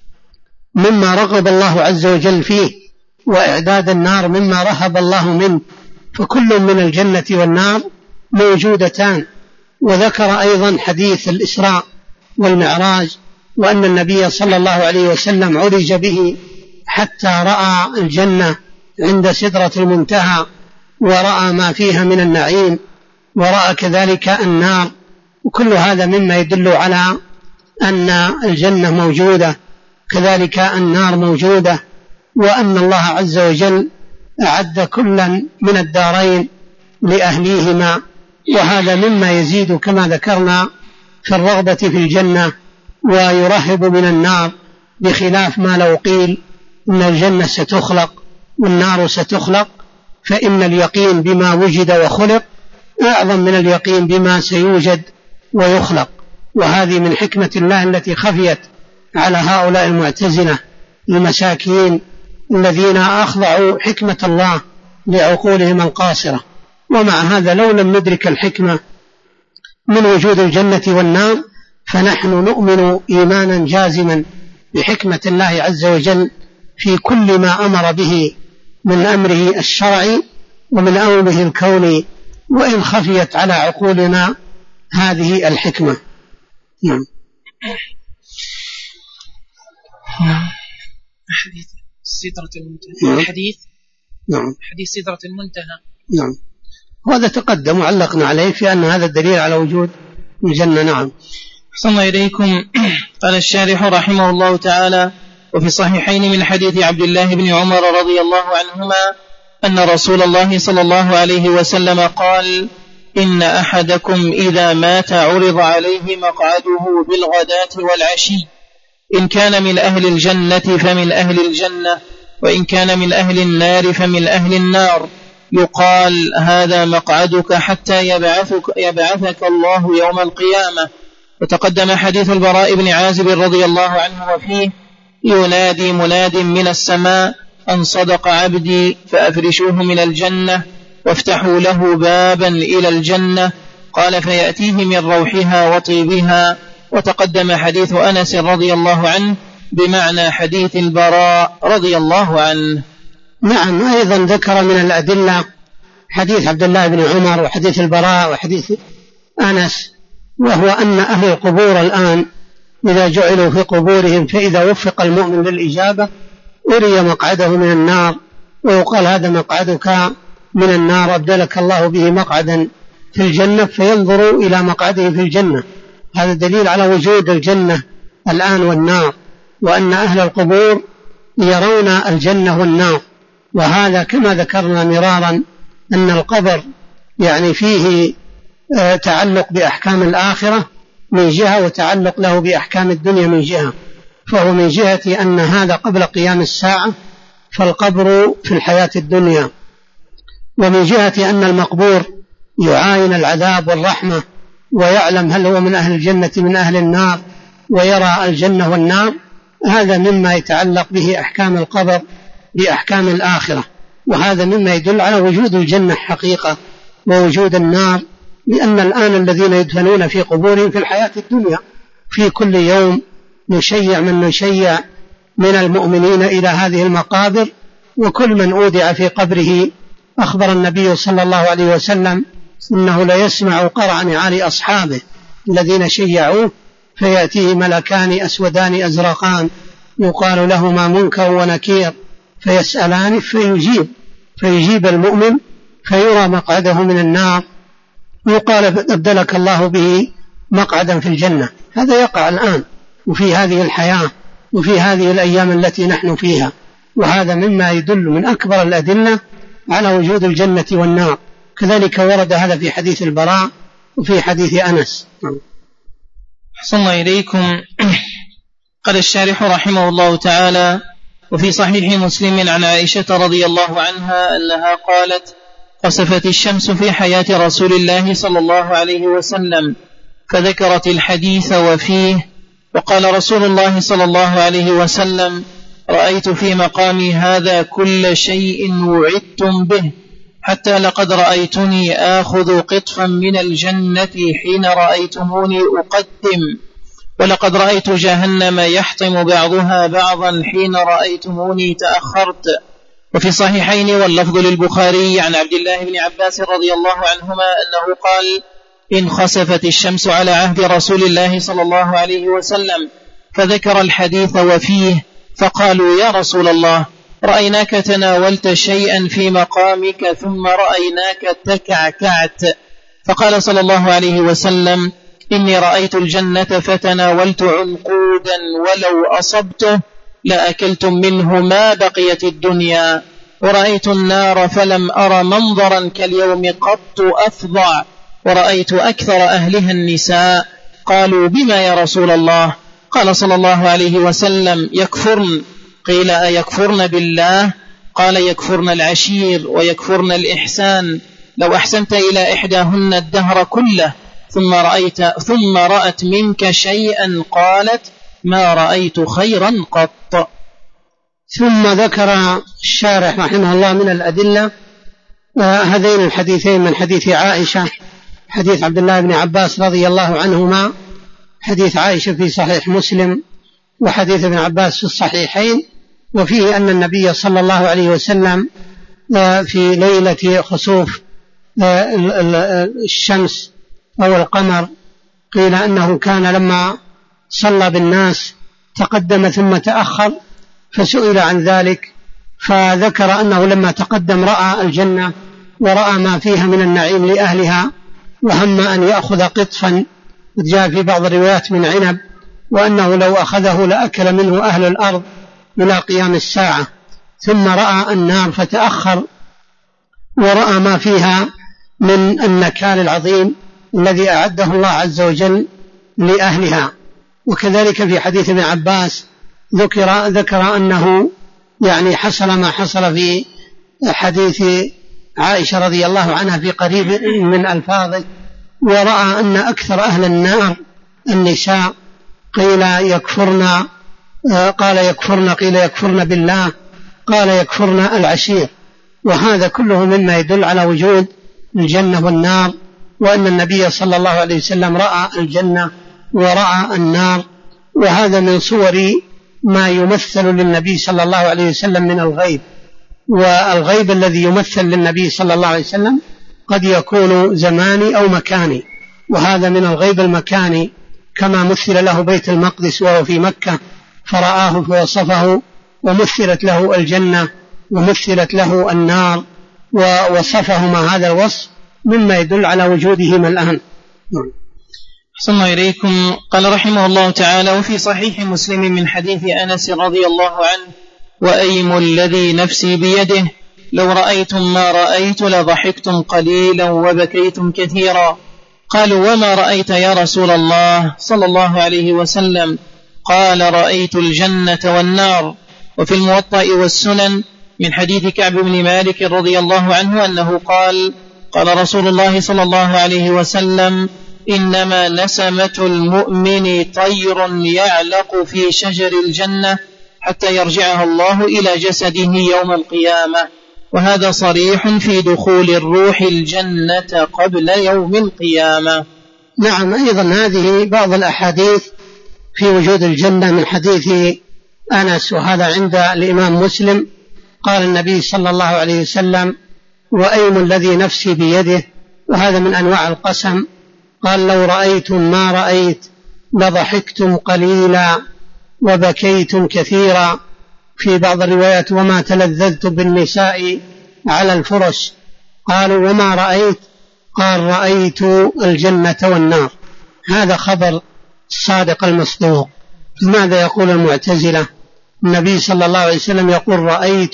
مما رغب الله عز وجل فيه، وإعداد النار مما رهب الله منه، فكل من الجنة والنار موجودتان. وذكر أيضا حديث الإسراء والمعراج، وأن النبي صلى الله عليه وسلم عرج به حتى رأى الجنة عند سدرة المنتهى، ورأى ما فيها من النعيم، ورأى كذلك النار، وكل هذا مما يدل على أن الجنة موجودة، كذلك النار موجودة، وأن الله عز وجل أعد كلا من الدارين لأهليهما. وهذا مما يزيد كما ذكرنا في الرغبة في الجنة ويرهب من النار، بخلاف ما لو قيل إن الجنة ستخلق والنار ستخلق، فإن اليقين بما وجد وخلق أعظم من اليقين بما سيوجد ويخلق. وهذه من حكمة الله التي خفيت على هؤلاء المعتزلة المساكين الذين أخضعوا حكمة الله لعقولهم القاصرة. ومع هذا لو لم ندرك الحكمة من وجود الجنة والنار، فنحن نؤمن إيمانا جازما بحكمة الله عز وجل في كل ما أمر به من أمره الشرعي ومن أمره الكوني، وإن خفيت على عقولنا هذه الحكمة. نعم. حديث سدرة المنتهى. حديث سدرة المنتهى. نعم. وهذا تقدم وعلقنا عليه في أن هذا الدليل على وجود الجنة. نعم. أحسن إليكم. قال الشارح رحمه الله تعالى: وفي الصحيحين من حديث عبد الله بن عمر رضي الله عنهما أن رسول الله صلى الله عليه وسلم قال: إن أحدكم إذا مات عرض عليه مقعده بالغداة والعشي، إن كان من أهل الجنة فمن أهل الجنة، وإن كان من أهل النار فمن أهل النار، يقال: هذا مقعدك حتى يبعثك الله يوم القيامة. وتقدم حديث البراء بن عازب رضي الله عنه وفيه: ينادي مناد من السماء أن صدق عبدي فأفرشوه من الجنة وافتحوا له بابا إلى الجنة، قال: فيأتيه من روحها وطيبها. وتقدم حديث أنس رضي الله عنه بمعنى حديث البراء رضي الله عنه. نعم. أيضا ذكر من الأدلة حديث عبد الله بن عمر وحديث البراء وحديث أنس، وهو أن أهل القبور الآن إذا جعلوا في قبورهم فإذا وفق المؤمن للإجابة أري مقعده من النار، ويقال: هذا مقعدك من النار أبدلك الله به مقعدا في الجنة، فينظروا إلى مقعده في الجنة. هذا دليل على وجود الجنة الآن والنار، وأن أهل القبور يرون الجنة والنار. وهذا كما ذكرنا مرارا أن القبر يعني فيه تعلق بأحكام الآخرة من جهة، وتعلق له بأحكام الدنيا من جهة. فهو من جهة أن هذا قبل قيام الساعة، فالقبر في الحياة الدنيا، ومن جهة أن المقبور يعاين العذاب والرحمة ويعلم هل هو من أهل الجنة من أهل النار، ويرى الجنة والنار. هذا مما يتعلق به أحكام القبر بأحكام الآخرة، وهذا مما يدل على وجود الجنة حقيقة ووجود النار، لأن الآن الذين يدفنون في قبورهم في الحياة الدنيا في كل يوم نشيع من نشيع من المؤمنين إلى هذه المقابر، وكل من أودع في قبره أخبر النبي صلى الله عليه وسلم إنه لا يسمع قرع نعال أصحابه الذين شيعوه فيأتيه ملكان أسودان أزرقان يقال لهما منكر ونكير فيسألان فيجيب المؤمن فيرى مقعده من النار يقال أبدلك الله به مقعدا في الجنة. هذا يقع الآن وفي هذه الحياة وفي هذه الأيام التي نحن فيها، وهذا مما يدل من أكبر الأدلة على وجود الجنة والنار. كذلك ورد هذا في حديث البراء وفي حديث أنس. أحسن إليكم. قال الشارح رحمه الله تعالى: وفي صحيح مسلم عن عائشة رضي الله عنها أنها قالت: خسفت الشمس في حياة رسول الله صلى الله عليه وسلم، فذكرت الحديث وفيه: وقال رسول الله صلى الله عليه وسلم: رأيت في مقامي هذا كل شيء وعدتم به، حتى لقد رأيتني آخذ قطفا من الجنة حين رأيتموني أقدم، ولقد رأيت جهنم يحطم بعضها بعضا حين رأيتموني تأخرت. وفي صحيحين واللفظ للبخاري عن عبد الله بن عباس رضي الله عنهما أنه قال: إن خسفت الشمس على عهد رسول الله صلى الله عليه وسلم، فذكر الحديث وفيه، فقالوا: يا رسول الله، رأيناك تناولت شيئا في مقامك ثم رأيناك تكعكعت. فقال صلى الله عليه وسلم: إني رأيت الجنة فتناولت عنقودا ولو أصبته لأكلتم منه ما بقيت الدنيا، ورأيت النار فلم أر منظرا كاليوم قط أفظع، ورأيت أكثر أهلها النساء. قالوا: بما يا رسول الله؟ قال صلى الله عليه وسلم: يكفرن. قيل: أيكفرن بالله؟ قال: يكفرن العشير ويكفرن الإحسان. لو أحسنت إلى إحداهن الدهر كله ثم رأت منك شيئا قالت: ما رأيت خيرا قط. ثم ذكر الشارح رحمه الله من الأدلة هذين الحديثين من حديث عائشة، حديث عبد الله بن عباس رضي الله عنهما، حديث عائشة في صحيح مسلم، وحديث ابن عباس في الصحيحين، وفيه أن النبي صلى الله عليه وسلم في ليلة خسوف الشمس أو القمر قيل أنه كان لما صلى بالناس تقدم ثم تأخر، فسئل عن ذلك فذكر أنه لما تقدم رأى الجنة ورأى ما فيها من النعيم لأهلها، وهم أن يأخذ قطفا، جاء في بعض الروايات من عنب، وأنه لو أخذه لأكل منه أهل الأرض إلى قيام الساعة. ثم رأى النار فتأخر ورأى ما فيها من النكال العظيم الذي أعده الله عز وجل لأهلها. وكذلك في حديث ابن عباس ذكر أنه يعني حصل ما حصل في حديث عائشة رضي الله عنها في قريب من ألفاظه، ورأى أن أكثر أهل النار النساء، قيل يكفرن، قال يكفرن، قيل يكفرن بالله، قال يكفرن العشير. وهذا كله مما يدل على وجود الجنة والنار، وأن النبي صلى الله عليه وسلم رأى الجنة ورأى النار. وهذا من صور ما يمثل للنبي صلى الله عليه وسلم من الغيب، والغيب الذي يمثل للنبي صلى الله عليه وسلم قد يكون زماني أو مكاني، وهذا من الغيب المكاني كما مثل له بيت المقدس وهو في مكة فرآه فوصفه، ومثلت له الجنة ومثلت له النار ووصفهما هذا الوصف مما يدل على وجودهما الآن. أحسن إليكم. قال رحمه الله تعالى: وفي صحيح مسلم من حديث أنس رضي الله عنه: وأيم الذي نفسي بيده لو رأيتم ما رأيت لضحكتم قليلا وبكيتم كثيرا. قالوا: وما رأيت يا رسول الله صلى الله عليه وسلم؟ قال: رأيت الجنة والنار. وفي الموطأ والسنن من حديث كعب بن مالك رضي الله عنه أنه قال: قال رسول الله صلى الله عليه وسلم: إنما نسمة المؤمن طير يعلق في شجر الجنة حتى يرجعها الله إلى جسده يوم القيامة. وهذا صريح في دخول الروح الجنة قبل يوم القيامة. نعم، أيضا هذه بعض الأحاديث في وجود الجنة من حديث أنس، وهذا عند الإمام مسلم. قال النبي صلى الله عليه وسلم: وأيم الذي نفسي بيده، وهذا من أنواع القسم. قال: لو رأيتم ما رأيت لضحكتم قليلا وبكيتم كثيرا. في بعض الروايات: وما تلذذت بالنساء على الفرش. قالوا: وما رأيت؟ قال: رأيت الجنة والنار. هذا خبر الصادق المصدوق. ماذا يقول المعتزلة؟ النبي صلى الله عليه وسلم يقول: رأيت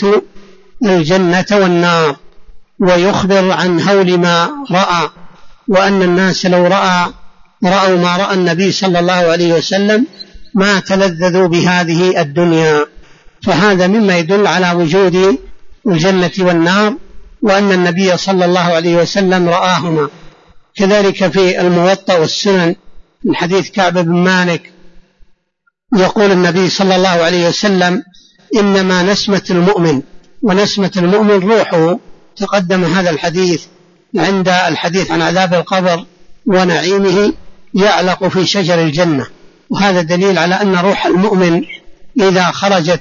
الجنة والنار، ويخبر عن هول ما رأى، وأن الناس لو رأوا ما رأى النبي صلى الله عليه وسلم ما تلذذوا بهذه الدنيا. فهذا مما يدل على وجود الجنة والنار، وأن النبي صلى الله عليه وسلم رآهما. كذلك في الموطأ والسنن من حديث كعب بن مالك يقول النبي صلى الله عليه وسلم: إنما نسمة المؤمن، ونسمة المؤمن روحه. تقدم هذا الحديث عند الحديث عن عذاب القبر ونعيمه يعلق في شجر الجنة. وهذا دليل على أن روح المؤمن إذا خرجت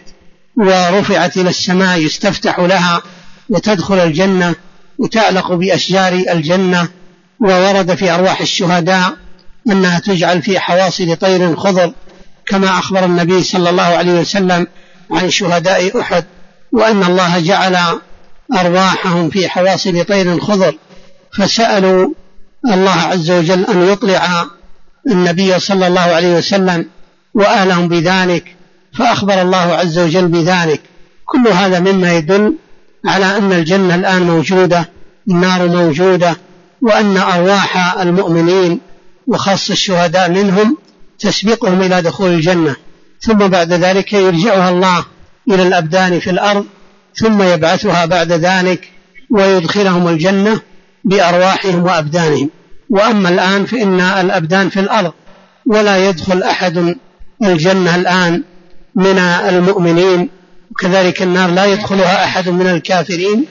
ورفعت إلى السماء يستفتح لها وتدخل الجنة وتعلق بأشجار الجنة. وورد في أرواح الشهداء أنها تجعل في حواصل طير خضر، كما أخبر النبي صلى الله عليه وسلم عن شهداء أحد، وأن الله جعل أرواحهم في حواصل طير خضر. فسألوا الله عز وجل أن يطلع النبي صلى الله عليه وسلم وأهلهم بذلك، فأخبر الله عز وجل بذلك. كل هذا مما يدل على أن الجنة الآن موجودة، النار موجودة، وأن أرواح المؤمنين وخاصة الشهداء منهم تسبقهم إلى دخول الجنة، ثم بعد ذلك يرجعها الله إلى الأبدان في الأرض، ثم يبعثها بعد ذلك ويدخلهم الجنة بأرواحهم وأبدانهم. وأما الآن فإن الأبدان في الأرض، ولا يدخل أحد الجنة الآن من المؤمنين، وكذلك النار لا يدخلها أحد من الكافرين.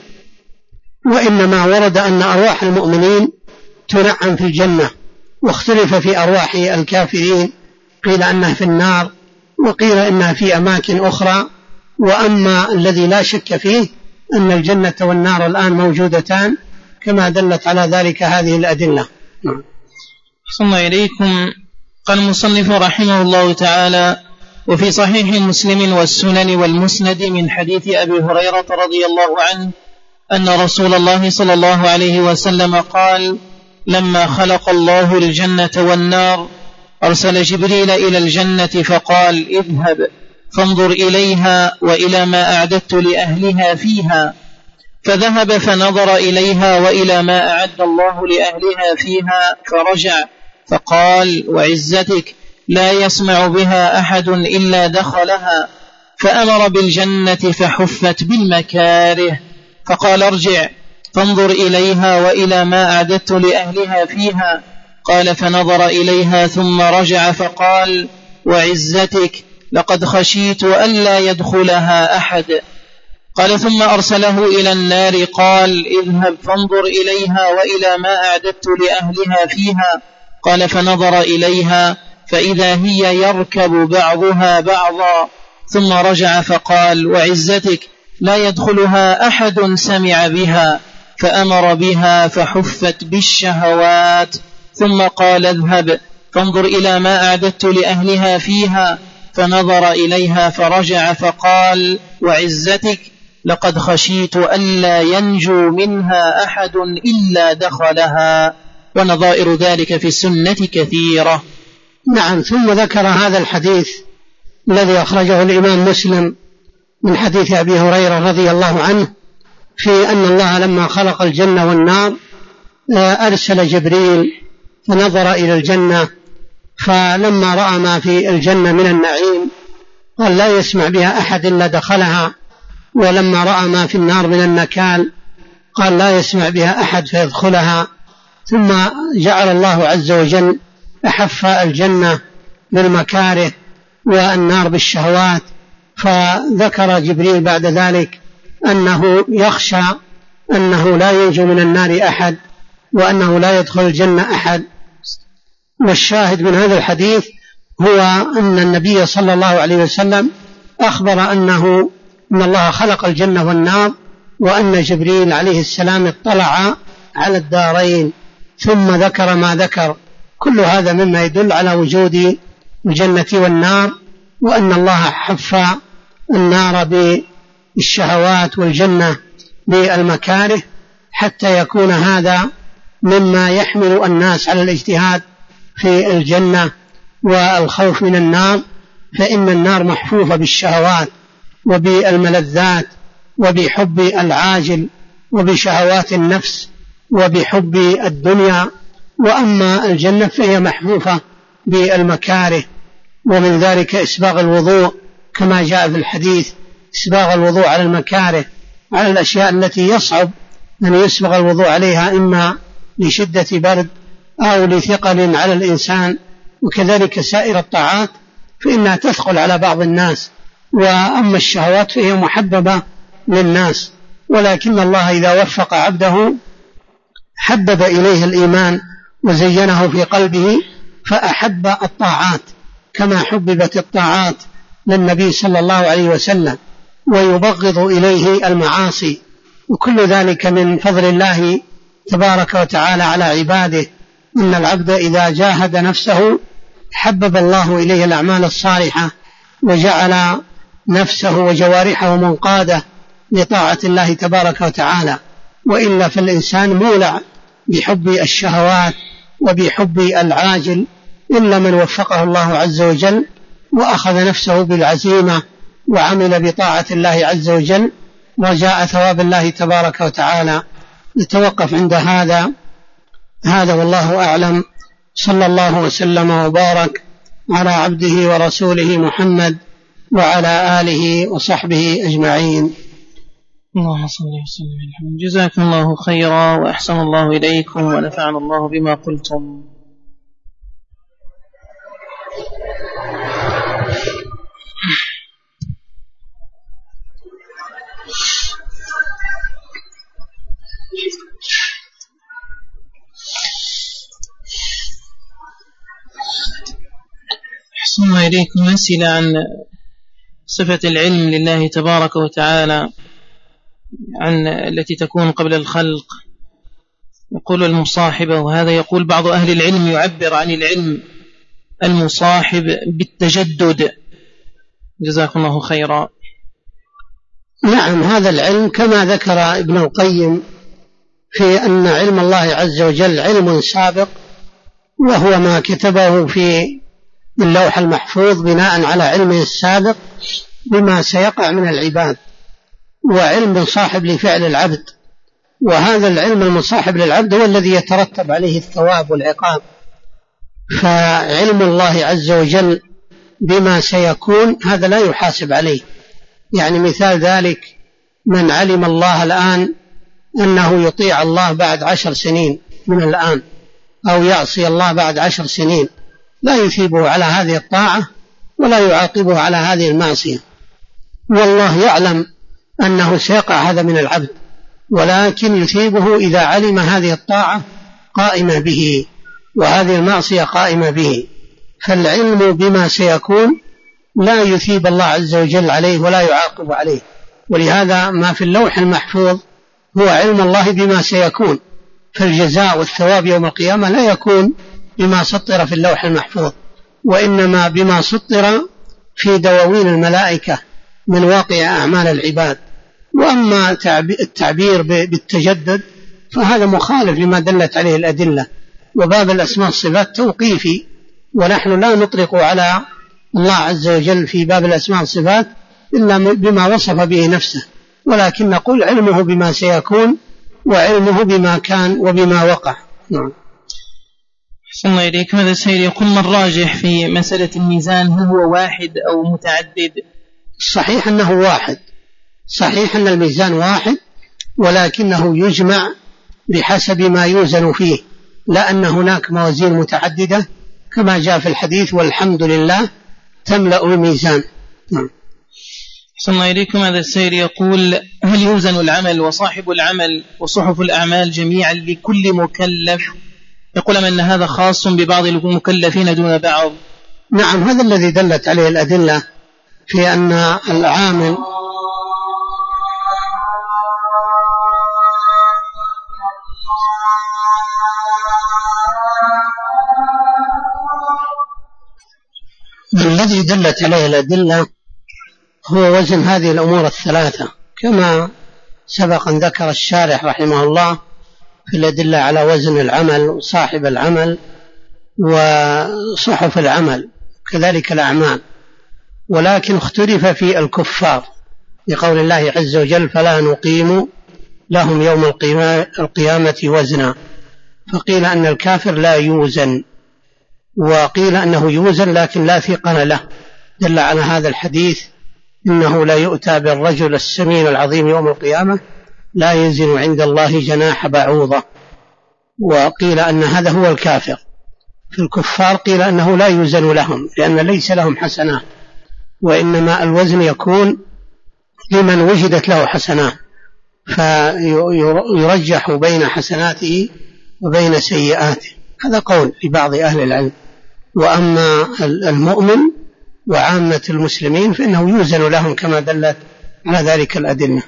وإنما ورد أن أرواح المؤمنين تنعم في الجنة، واختلف في أرواح الكافرين، قيل أنها في النار، وقيل أنها في أماكن أخرى. وأما الذي لا شك فيه أن الجنة والنار الآن موجودتان، كما دلت على ذلك هذه الأدلة. صلى إليكم. قال المصنف رحمه الله تعالى: وفي صحيح مسلم والسنن والمسند من حديث أبي هريرة رضي الله عنه أن رسول الله صلى الله عليه وسلم قال: لما خلق الله الجنة والنار أرسل جبريل إلى الجنة فقال: اذهب فانظر إليها وإلى ما أعددت لأهلها فيها. فذهب فنظر إليها وإلى ما أعد الله لأهلها فيها، فرجع فقال: وعزتك لا يسمع بها أحد إلا دخلها. فأمر بالجنة فحفت بالمكاره، فقال: ارجع فانظر إليها وإلى ما أعددت لأهلها فيها. قال: فنظر إليها ثم رجع فقال: وعزتك لقد خشيت ألا يدخلها أحد. قال: ثم أرسله إلى النار قال: اذهب فانظر إليها وإلى ما أعددت لأهلها فيها. قال: فنظر إليها فإذا هي يركب بعضها بعضا. ثم رجع فقال: وعزتك لا يدخلها أحد سمع بها. فأمر بها فحفت بالشهوات. ثم قال: اذهب فانظر إلى ما أعددت لأهلها فيها. فنظر إليها فرجع فقال: وعزتك لقد خشيت ألا ينجو منها أحد إلا دخلها. ونظائر ذلك في السنة كثيرة. نعم. ثم ذكر هذا الحديث الذي أخرجه الإمام مسلم من حديث أبي هريرة رضي الله عنه، في أن الله لما خلق الجنة والنار أرسل جبريل فنظر إلى الجنة، فلما رأى ما في الجنة من النعيم قال: لا يسمع بها أحد إلا دخلها. ولما رأى ما في النار من النكال قال: لا يسمع بها أحد فيدخلها. ثم جعل الله عز وجل أحف الجنة بالمكاره والنار بالشهوات. فذكر جبريل بعد ذلك أنه يخشى أنه لا ينجو من النار أحد، وأنه لا يدخل الجنة أحد. والشاهد من هذا الحديث هو أن النبي صلى الله عليه وسلم أخبر أنه إن الله خلق الجنة والنار، وأن جبريل عليه السلام اطلع على الدارين ثم ذكر ما ذكر. كل هذا مما يدل على وجود الجنة والنار، وأن الله حف النار بالشهوات والجنة بالمكاره، حتى يكون هذا مما يحمل الناس على الاجتهاد في الجنة والخوف من النار. فإن النار محفوفة بالشهوات وبالملذات وبحب العاجل وبشهوات النفس وبحب الدنيا، وأما الجنة فهي محفوفة بالمكاره، ومن ذلك إسباغ الوضوء كما جاء في الحديث، إسباغ الوضوء على المكاره، على الأشياء التي يصعب أن يسبغ الوضوء عليها إما لشدة برد أو لثقل على الإنسان، وكذلك سائر الطاعات فإنها تثقل على بعض الناس. وأما الشهوات فهي محببة للناس، ولكن الله إذا وفق عبده حبب إليه الإيمان وزينه في قلبه فأحب الطاعات كما حببت الطاعات للنبي صلى الله عليه وسلم، ويبغض إليه المعاصي. وكل ذلك من فضل الله تبارك وتعالى على عباده، إن العبد إذا جاهد نفسه حبب الله إليه الأعمال الصالحة، وجعل نفسه وجوارحه منقادة لطاعة الله تبارك وتعالى. وإلا فالإنسان مولع بحب الشهوات وبحب العاجل، إلا من وفقه الله عز وجل وأخذ نفسه بالعزيمة وعمل بطاعة الله عز وجل رجاء ثواب الله تبارك وتعالى. نتوقف عند هذا والله أعلم. صلى الله وسلم وبارك على عبده ورسوله محمد وعلى آله وصحبه أجمعين. اللهم صل وسلم. جزاكم الله خيرا وأحسن الله إليكم ونفعنا الله بما قلتم. أحسن إليكم. أسئلة عن صفة العلم لله تبارك وتعالى عن التي تكون قبل الخلق. يقول المصاحبة، وهذا يقول بعض أهل العلم يعبر عن العلم المصاحب بالتجدد. جزاكم الله خيرا. نعم، هذا العلم كما ذكر ابن القيم في أن علم الله عز وجل علم سابق، وهو ما كتبه في اللوح المحفوظ بناء على علمه السابق بما سيقع من العباد، وعلم صاحب لفعل العبد. وهذا العلم المصاحب للعبد هو الذي يترتب عليه الثواب والعقاب. فعلم الله عز وجل بما سيكون هذا لا يحاسب عليه. يعني مثال ذلك من علم الله الآن أنه يطيع الله بعد 10 سنين من الآن، أو يعصي الله بعد 10 سنين، لا يثيبه على هذه الطاعة ولا يعاقبه على هذه المعصية، والله يعلم أنه سيقع هذا من العبد، ولكن يثيبه إذا علم هذه الطاعة قائمة به وهذه المعصية قائمة به. فالعلم بما سيكون لا يثيب الله عز وجل عليه ولا يعاقب عليه، ولهذا ما في اللوح المحفوظ هو علم الله بما سيكون. فالجزاء والثواب يوم القيامة لا يكون بما سطر في اللوح المحفوظ، وإنما بما سطر في دواوين الملائكة من واقع أعمال العباد. وأما التعبير بالتجدد فهذا مخالف لما دلت عليه الأدلة، وباب الأسماء والصفات توقيفي، ونحن لا نطلق على الله عز وجل في باب الأسماء والصفات إلا بما وصف به نفسه، ولكن نقول علمه بما سيكون وعلمه بما كان وبما وقع. نعم. أحسن الله إليك. هذا السيد يقول ما الراجح في مسألة الميزان، هل هو واحد أو متعدد؟ صحيح أنه واحد، صحيح أن الميزان واحد، ولكنه يجمع بحسب ما يوزن فيه، لا أن هناك موازين متعددة كما جاء في الحديث والحمد لله تملأ الميزان. نعم. أحسن الله إليكم. هذا السيد يقول هل يوزن العمل وصاحب العمل وصحف الأعمال جميعا لكل مكلف؟ يقول أن هذا خاص ببعض المكلفين دون بعض. نعم، هذا الذي دلت عليه الأدلة في أن العامل الذي دلت عليه الأدلة هو وزن هذه الأمور الثلاثة، كما سبق أن ذكر الشارح رحمه الله في الأدلة على وزن العمل وصاحب العمل وصحف العمل كذلك الأعمال. ولكن اختلف في الكفار بقول الله عز وجل: فلا نقيم لهم يوم القيامة وزنا. فقيل أن الكافر لا يوزن، وقيل أنه يوزن لكن لا ثقل له. دل على هذا الحديث: إنه لا يؤتى بالرجل السمين العظيم يوم القيامة لا يزن عند الله جناح بعوضة. وقيل أن هذا هو الكافر. في الكفار قيل أنه لا يوزن لهم لأن ليس لهم حسنات، وإنما الوزن يكون لمن وجدت له حسنات، فيرجح بين حسناته وبين سيئاته. هذا قول لبعض أهل العلم. وأما المؤمن وعامة المسلمين فإنه يوزن لهم كما دلت على ذلك الأدلة.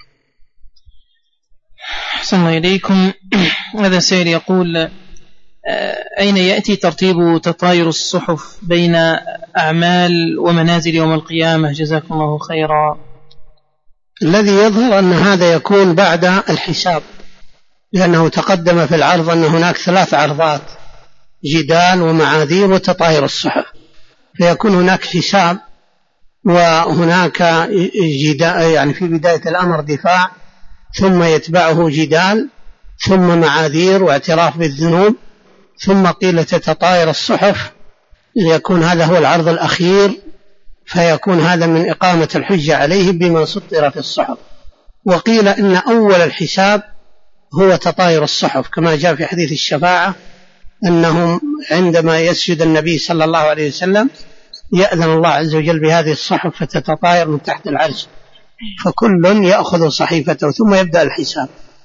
أحسن الله إليكم. هذا سائل يقول: أين يأتي ترتيب تطاير الصحف بين أعمال ومنازل يوم القيامة؟ جزاكم الله خيرا. الذي يظهر أن هذا يكون بعد الحساب، لأنه تقدم في العرض أن هناك 3 عرضات: جدال ومعاذير وتطاير الصحف، فيكون هناك حساب وهناك جدال، يعني في بداية الأمر دفاع، ثم يتبعه جدال، ثم معاذير واعتراف بالذنوب، ثم قيل تتطاير الصحف، يكون هذا هو العرض الأخير، فيكون هذا من إقامة الحجة عليهم بما سطر في الصحف. وقيل إن أول الحساب هو تطاير الصحف، كما جاء في حديث الشفاعة أنهم عندما يسجد النبي صلى الله عليه وسلم يأذن الله عز وجل بهذه الصحف فتتطاير من تحت العرش، فكل يأخذ صحيفته ثم يبدأ الحساب.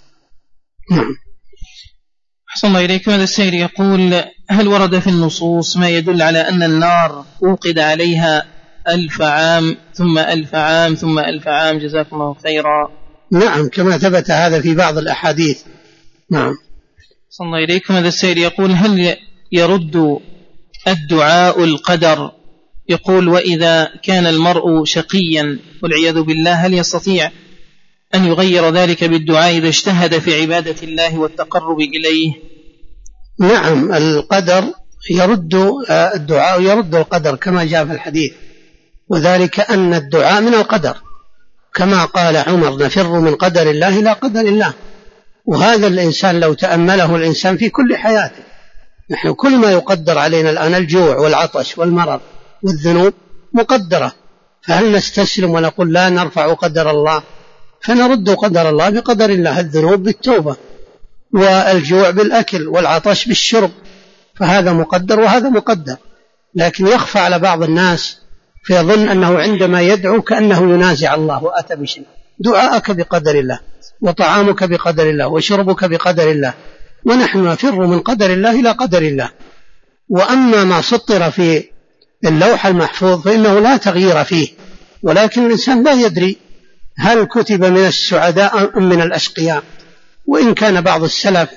أحسن الله إليكم. هذا السائل يقول: هل ورد في النصوص ما يدل على أن النار أوقد عليها 1000 عام ثم 1000 عام ثم 1000 عام؟ جزاكم الله خيرا. نعم، كما ثبت هذا في بعض الأحاديث. نعم. أحسن الله إليكم. هذا السائل يقول: هل يرد الدعاء القدر؟ يقول: وإذا كان المرء شقيا والعياذ بالله هل يستطيع أن يغير ذلك بالدعاء إذا اجتهد في عبادة الله والتقرب إليه؟ نعم، القدر يرد الدعاء، يرد القدر كما جاء في الحديث، وذلك أن الدعاء من القدر، كما قال عمر: نفر من قدر الله إلى قدر الله. وهذا الإنسان لو تأمله الإنسان في كل حياته، نحن كل ما يقدر علينا الآن، الجوع والعطش والمرض والذنوب مقدرة، فهل نستسلم ونقول لا نرفع قدر الله؟ فنرد قدر الله بقدر الله، الذنوب بالتوبة، والجوع بالأكل، والعطش بالشرب، فهذا مقدر وهذا مقدر. لكن يخفى على بعض الناس فيظن أنه عندما يدعو كأنه ينازع الله وأتى بشيء. دعاءك بقدر الله، وطعامك بقدر الله، وشربك بقدر الله، ونحن نفر من قدر الله إلى قدر الله. وأما ما سطر في اللوح المحفوظ فإنه لا تغيير فيه، ولكن الإنسان لا يدري هل كتب من السعداء أم من الأشقياء. وإن كان بعض السلف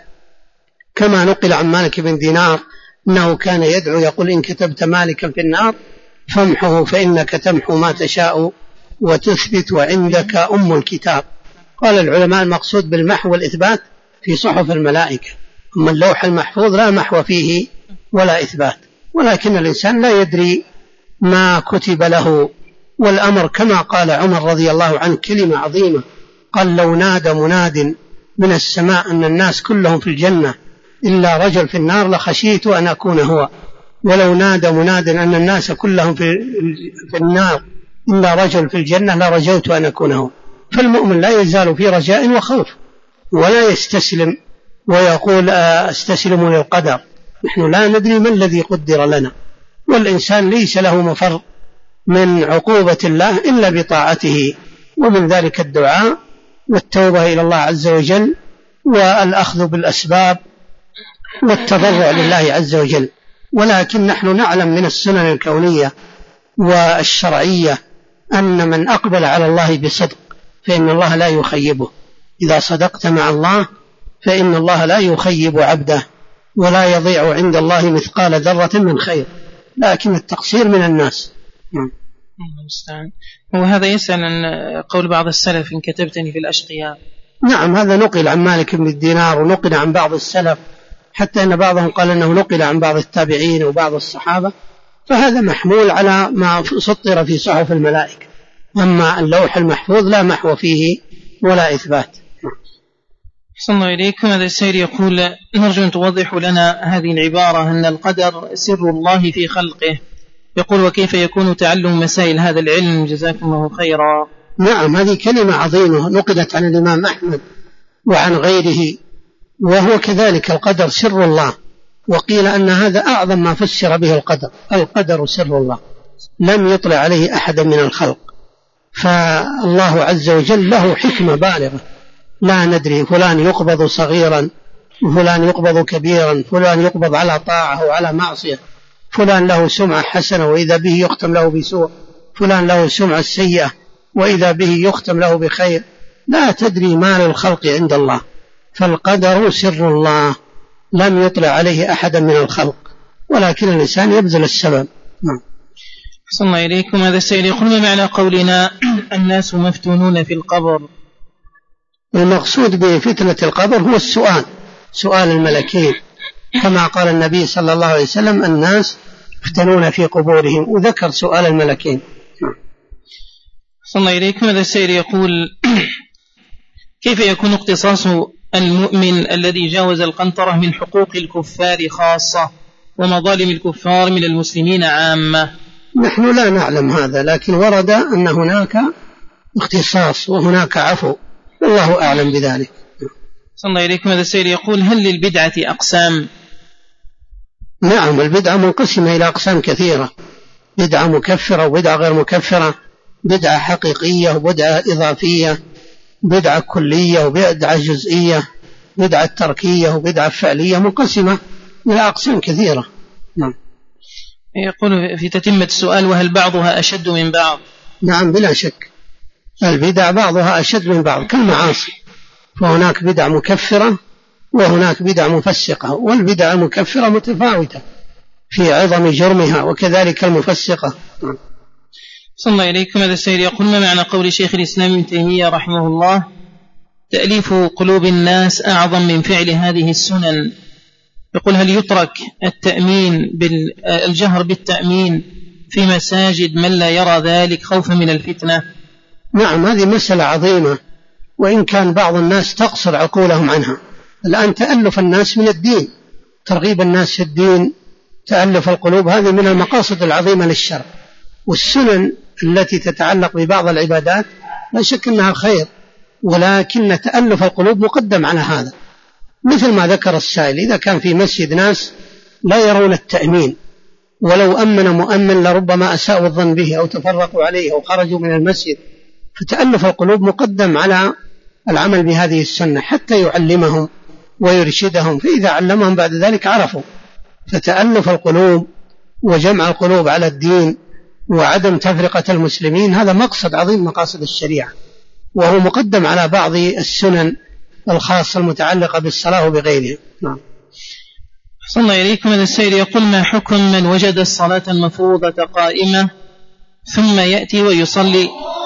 كما نقل عن مالك بن دينار أنه كان يدعو يقول: إن كتبت مالكا في النار فامحه فإنك تمحو ما تشاء وتثبت وعندك أم الكتاب. قال العلماء: المقصود بالمحو والإثبات في صحف الملائكة، أما اللوح المحفوظ لا محو فيه ولا إثبات، ولكن الإنسان لا يدري ما كتب له. والأمر كما قال عمر رضي الله عنه كلمة عظيمة، قال: لو نادى مناد من السماء أن الناس كلهم في الجنة إلا رجل في النار لخشيت أن أكون هو، ولو نادى مناد أن الناس كلهم في النار إلا رجل في الجنة لرجوت أن أكون هو. فالمؤمن لا يزال في رجاء وخوف، ولا يستسلم ويقول أستسلم للقدر. نحن لا ندري ما الذي قدر لنا، والإنسان ليس له مفر من عقوبة الله إلا بطاعته، ومن ذلك الدعاء والتوبة إلى الله عز وجل، والأخذ بالأسباب، والتضرع لله عز وجل. ولكن نحن نعلم من السنن الكونية والشرعية أن من أقبل على الله بصدق فإن الله لا يخيبه. إذا صدقت مع الله فإن الله لا يخيب عبده ولا يضيع عند الله مثقال ذرة من خير، لكن التقصير من الناس. وهذا يسأل عن قول بعض السلف: إن كتبتني في الأشقياء. نعم، هذا نقل عن مالك بن الدينار ونقل عن بعض السلف، حتى أن بعضهم قال أنه نقل عن بعض التابعين وبعض الصحابة، فهذا محمول على ما سطر في صحف الملائكة. أما اللوح المحفوظ لا محو فيه ولا إثبات. أحسن الله إليكم. هذا السائل يقول: نرجو أن توضحوا لنا هذه العبارة أن القدر سر الله في خلقه. يقول: وكيف يكون تعلم مسائل هذا العلم؟ جزاكم الله خيرا. نعم، هذه كلمة عظيمة نقلت عن الإمام أحمد وعن غيره، وهو كذلك القدر سر الله، وقيل أن هذا أعظم ما فسر به القدر. القدر سر الله لم يطلع عليه أحد من الخلق، فالله عز وجل له حكمة بالغة، لا ندري فلان يقبض صغيرا وفلان يقبض كبيرا، فلان يقبض على طاعة وعلى معصية، فلان له سمعة حسنة وإذا به يختم له بسوء، فلان له سمعة سيئة وإذا به يختم له بخير، لا تدري ما للخلق عند الله، فالقدر سر الله لم يطلع عليه أحد من الخلق، ولكن الإنسان يبذل السبب. أحسن الله إليكم. هذا السائل يقول: ما معنى قولنا الناس مفتونون في القبر؟ المقصود بفتنة القبر هو السؤال، سؤال الملكين، كما قال النبي صلى الله عليه وسلم: الناس يفتنون في قبورهم، وذكر سؤال الملكين. أحسن الله إليكم. هذا السائل يقول: كيف يكون اقتصاص المؤمن الذي جاوز القنطرة من حقوق الكفار خاصة ومظالم الكفار من المسلمين عامة؟ نحن لا نعلم هذا، لكن ورد أن هناك اختصاص وهناك عفو، والله أعلم بذلك. صلى الله إليكم. هذا السائل يقول: هل للبدعة أقسام؟ نعم، البدعة منقسمة إلى أقسام كثيرة: بدعة مكفرة وبدعة غير مكفرة، بدعة حقيقية وبدعة إضافية، بدعة كلية وبدعة جزئية، بدعة تركية وبدعة فعلية، منقسمة إلى أقسام كثيرة. نعم. يقول في تتمة السؤال: وهل بعضها أشد من بعض؟ نعم، بلا شك البدع بعضها أشد من بعض كالمعاصي، فهناك بدع مكفرة وهناك بدع مفسقة، والبدع المكفرة متفاوتة في عظم جرمها، وكذلك المفسقة. صلى الله إليكم. هذا السائل يقول: ما معنى قول شيخ الإسلام ابن تيمية رحمه الله: تأليف قلوب الناس أعظم من فعل هذه السنن؟ يقول: هل يترك الجهر بالتأمين في مساجد من لا يرى ذلك خوفا من الفتنة؟ نعم، هذه مسألة عظيمة، وإن كان بعض الناس تقصر عقولهم عنها. الآن تألف الناس من الدين، ترغيب الناس في الدين، تألف القلوب، هذه من المقاصد العظيمة للشرع. والسنن التي تتعلق ببعض العبادات لا شك أنها خير، ولكن تألف القلوب مقدم على هذا، مثل ما ذكر السائل: إذا كان في مسجد ناس لا يرون التأمين، ولو أمن مؤمن لربما أساءوا الظن به أو تفرقوا عليه أو خرجوا من المسجد، فتألف القلوب مقدم على العمل بهذه السنة حتى يعلمهم ويرشدهم، فإذا علمهم بعد ذلك عرفوا. فتألف القلوب وجمع القلوب على الدين وعدم تفرقة المسلمين هذا مقصد عظيم مقاصد الشريعة، وهو مقدم على بعض السنن الخاصة المتعلقة بالصلاة وبغيرها. نعم. صلى الله إليكم. هذا السائل يقول: ما حكم من وجد الصلاة المفروضة قائمة ثم يأتي ويصلي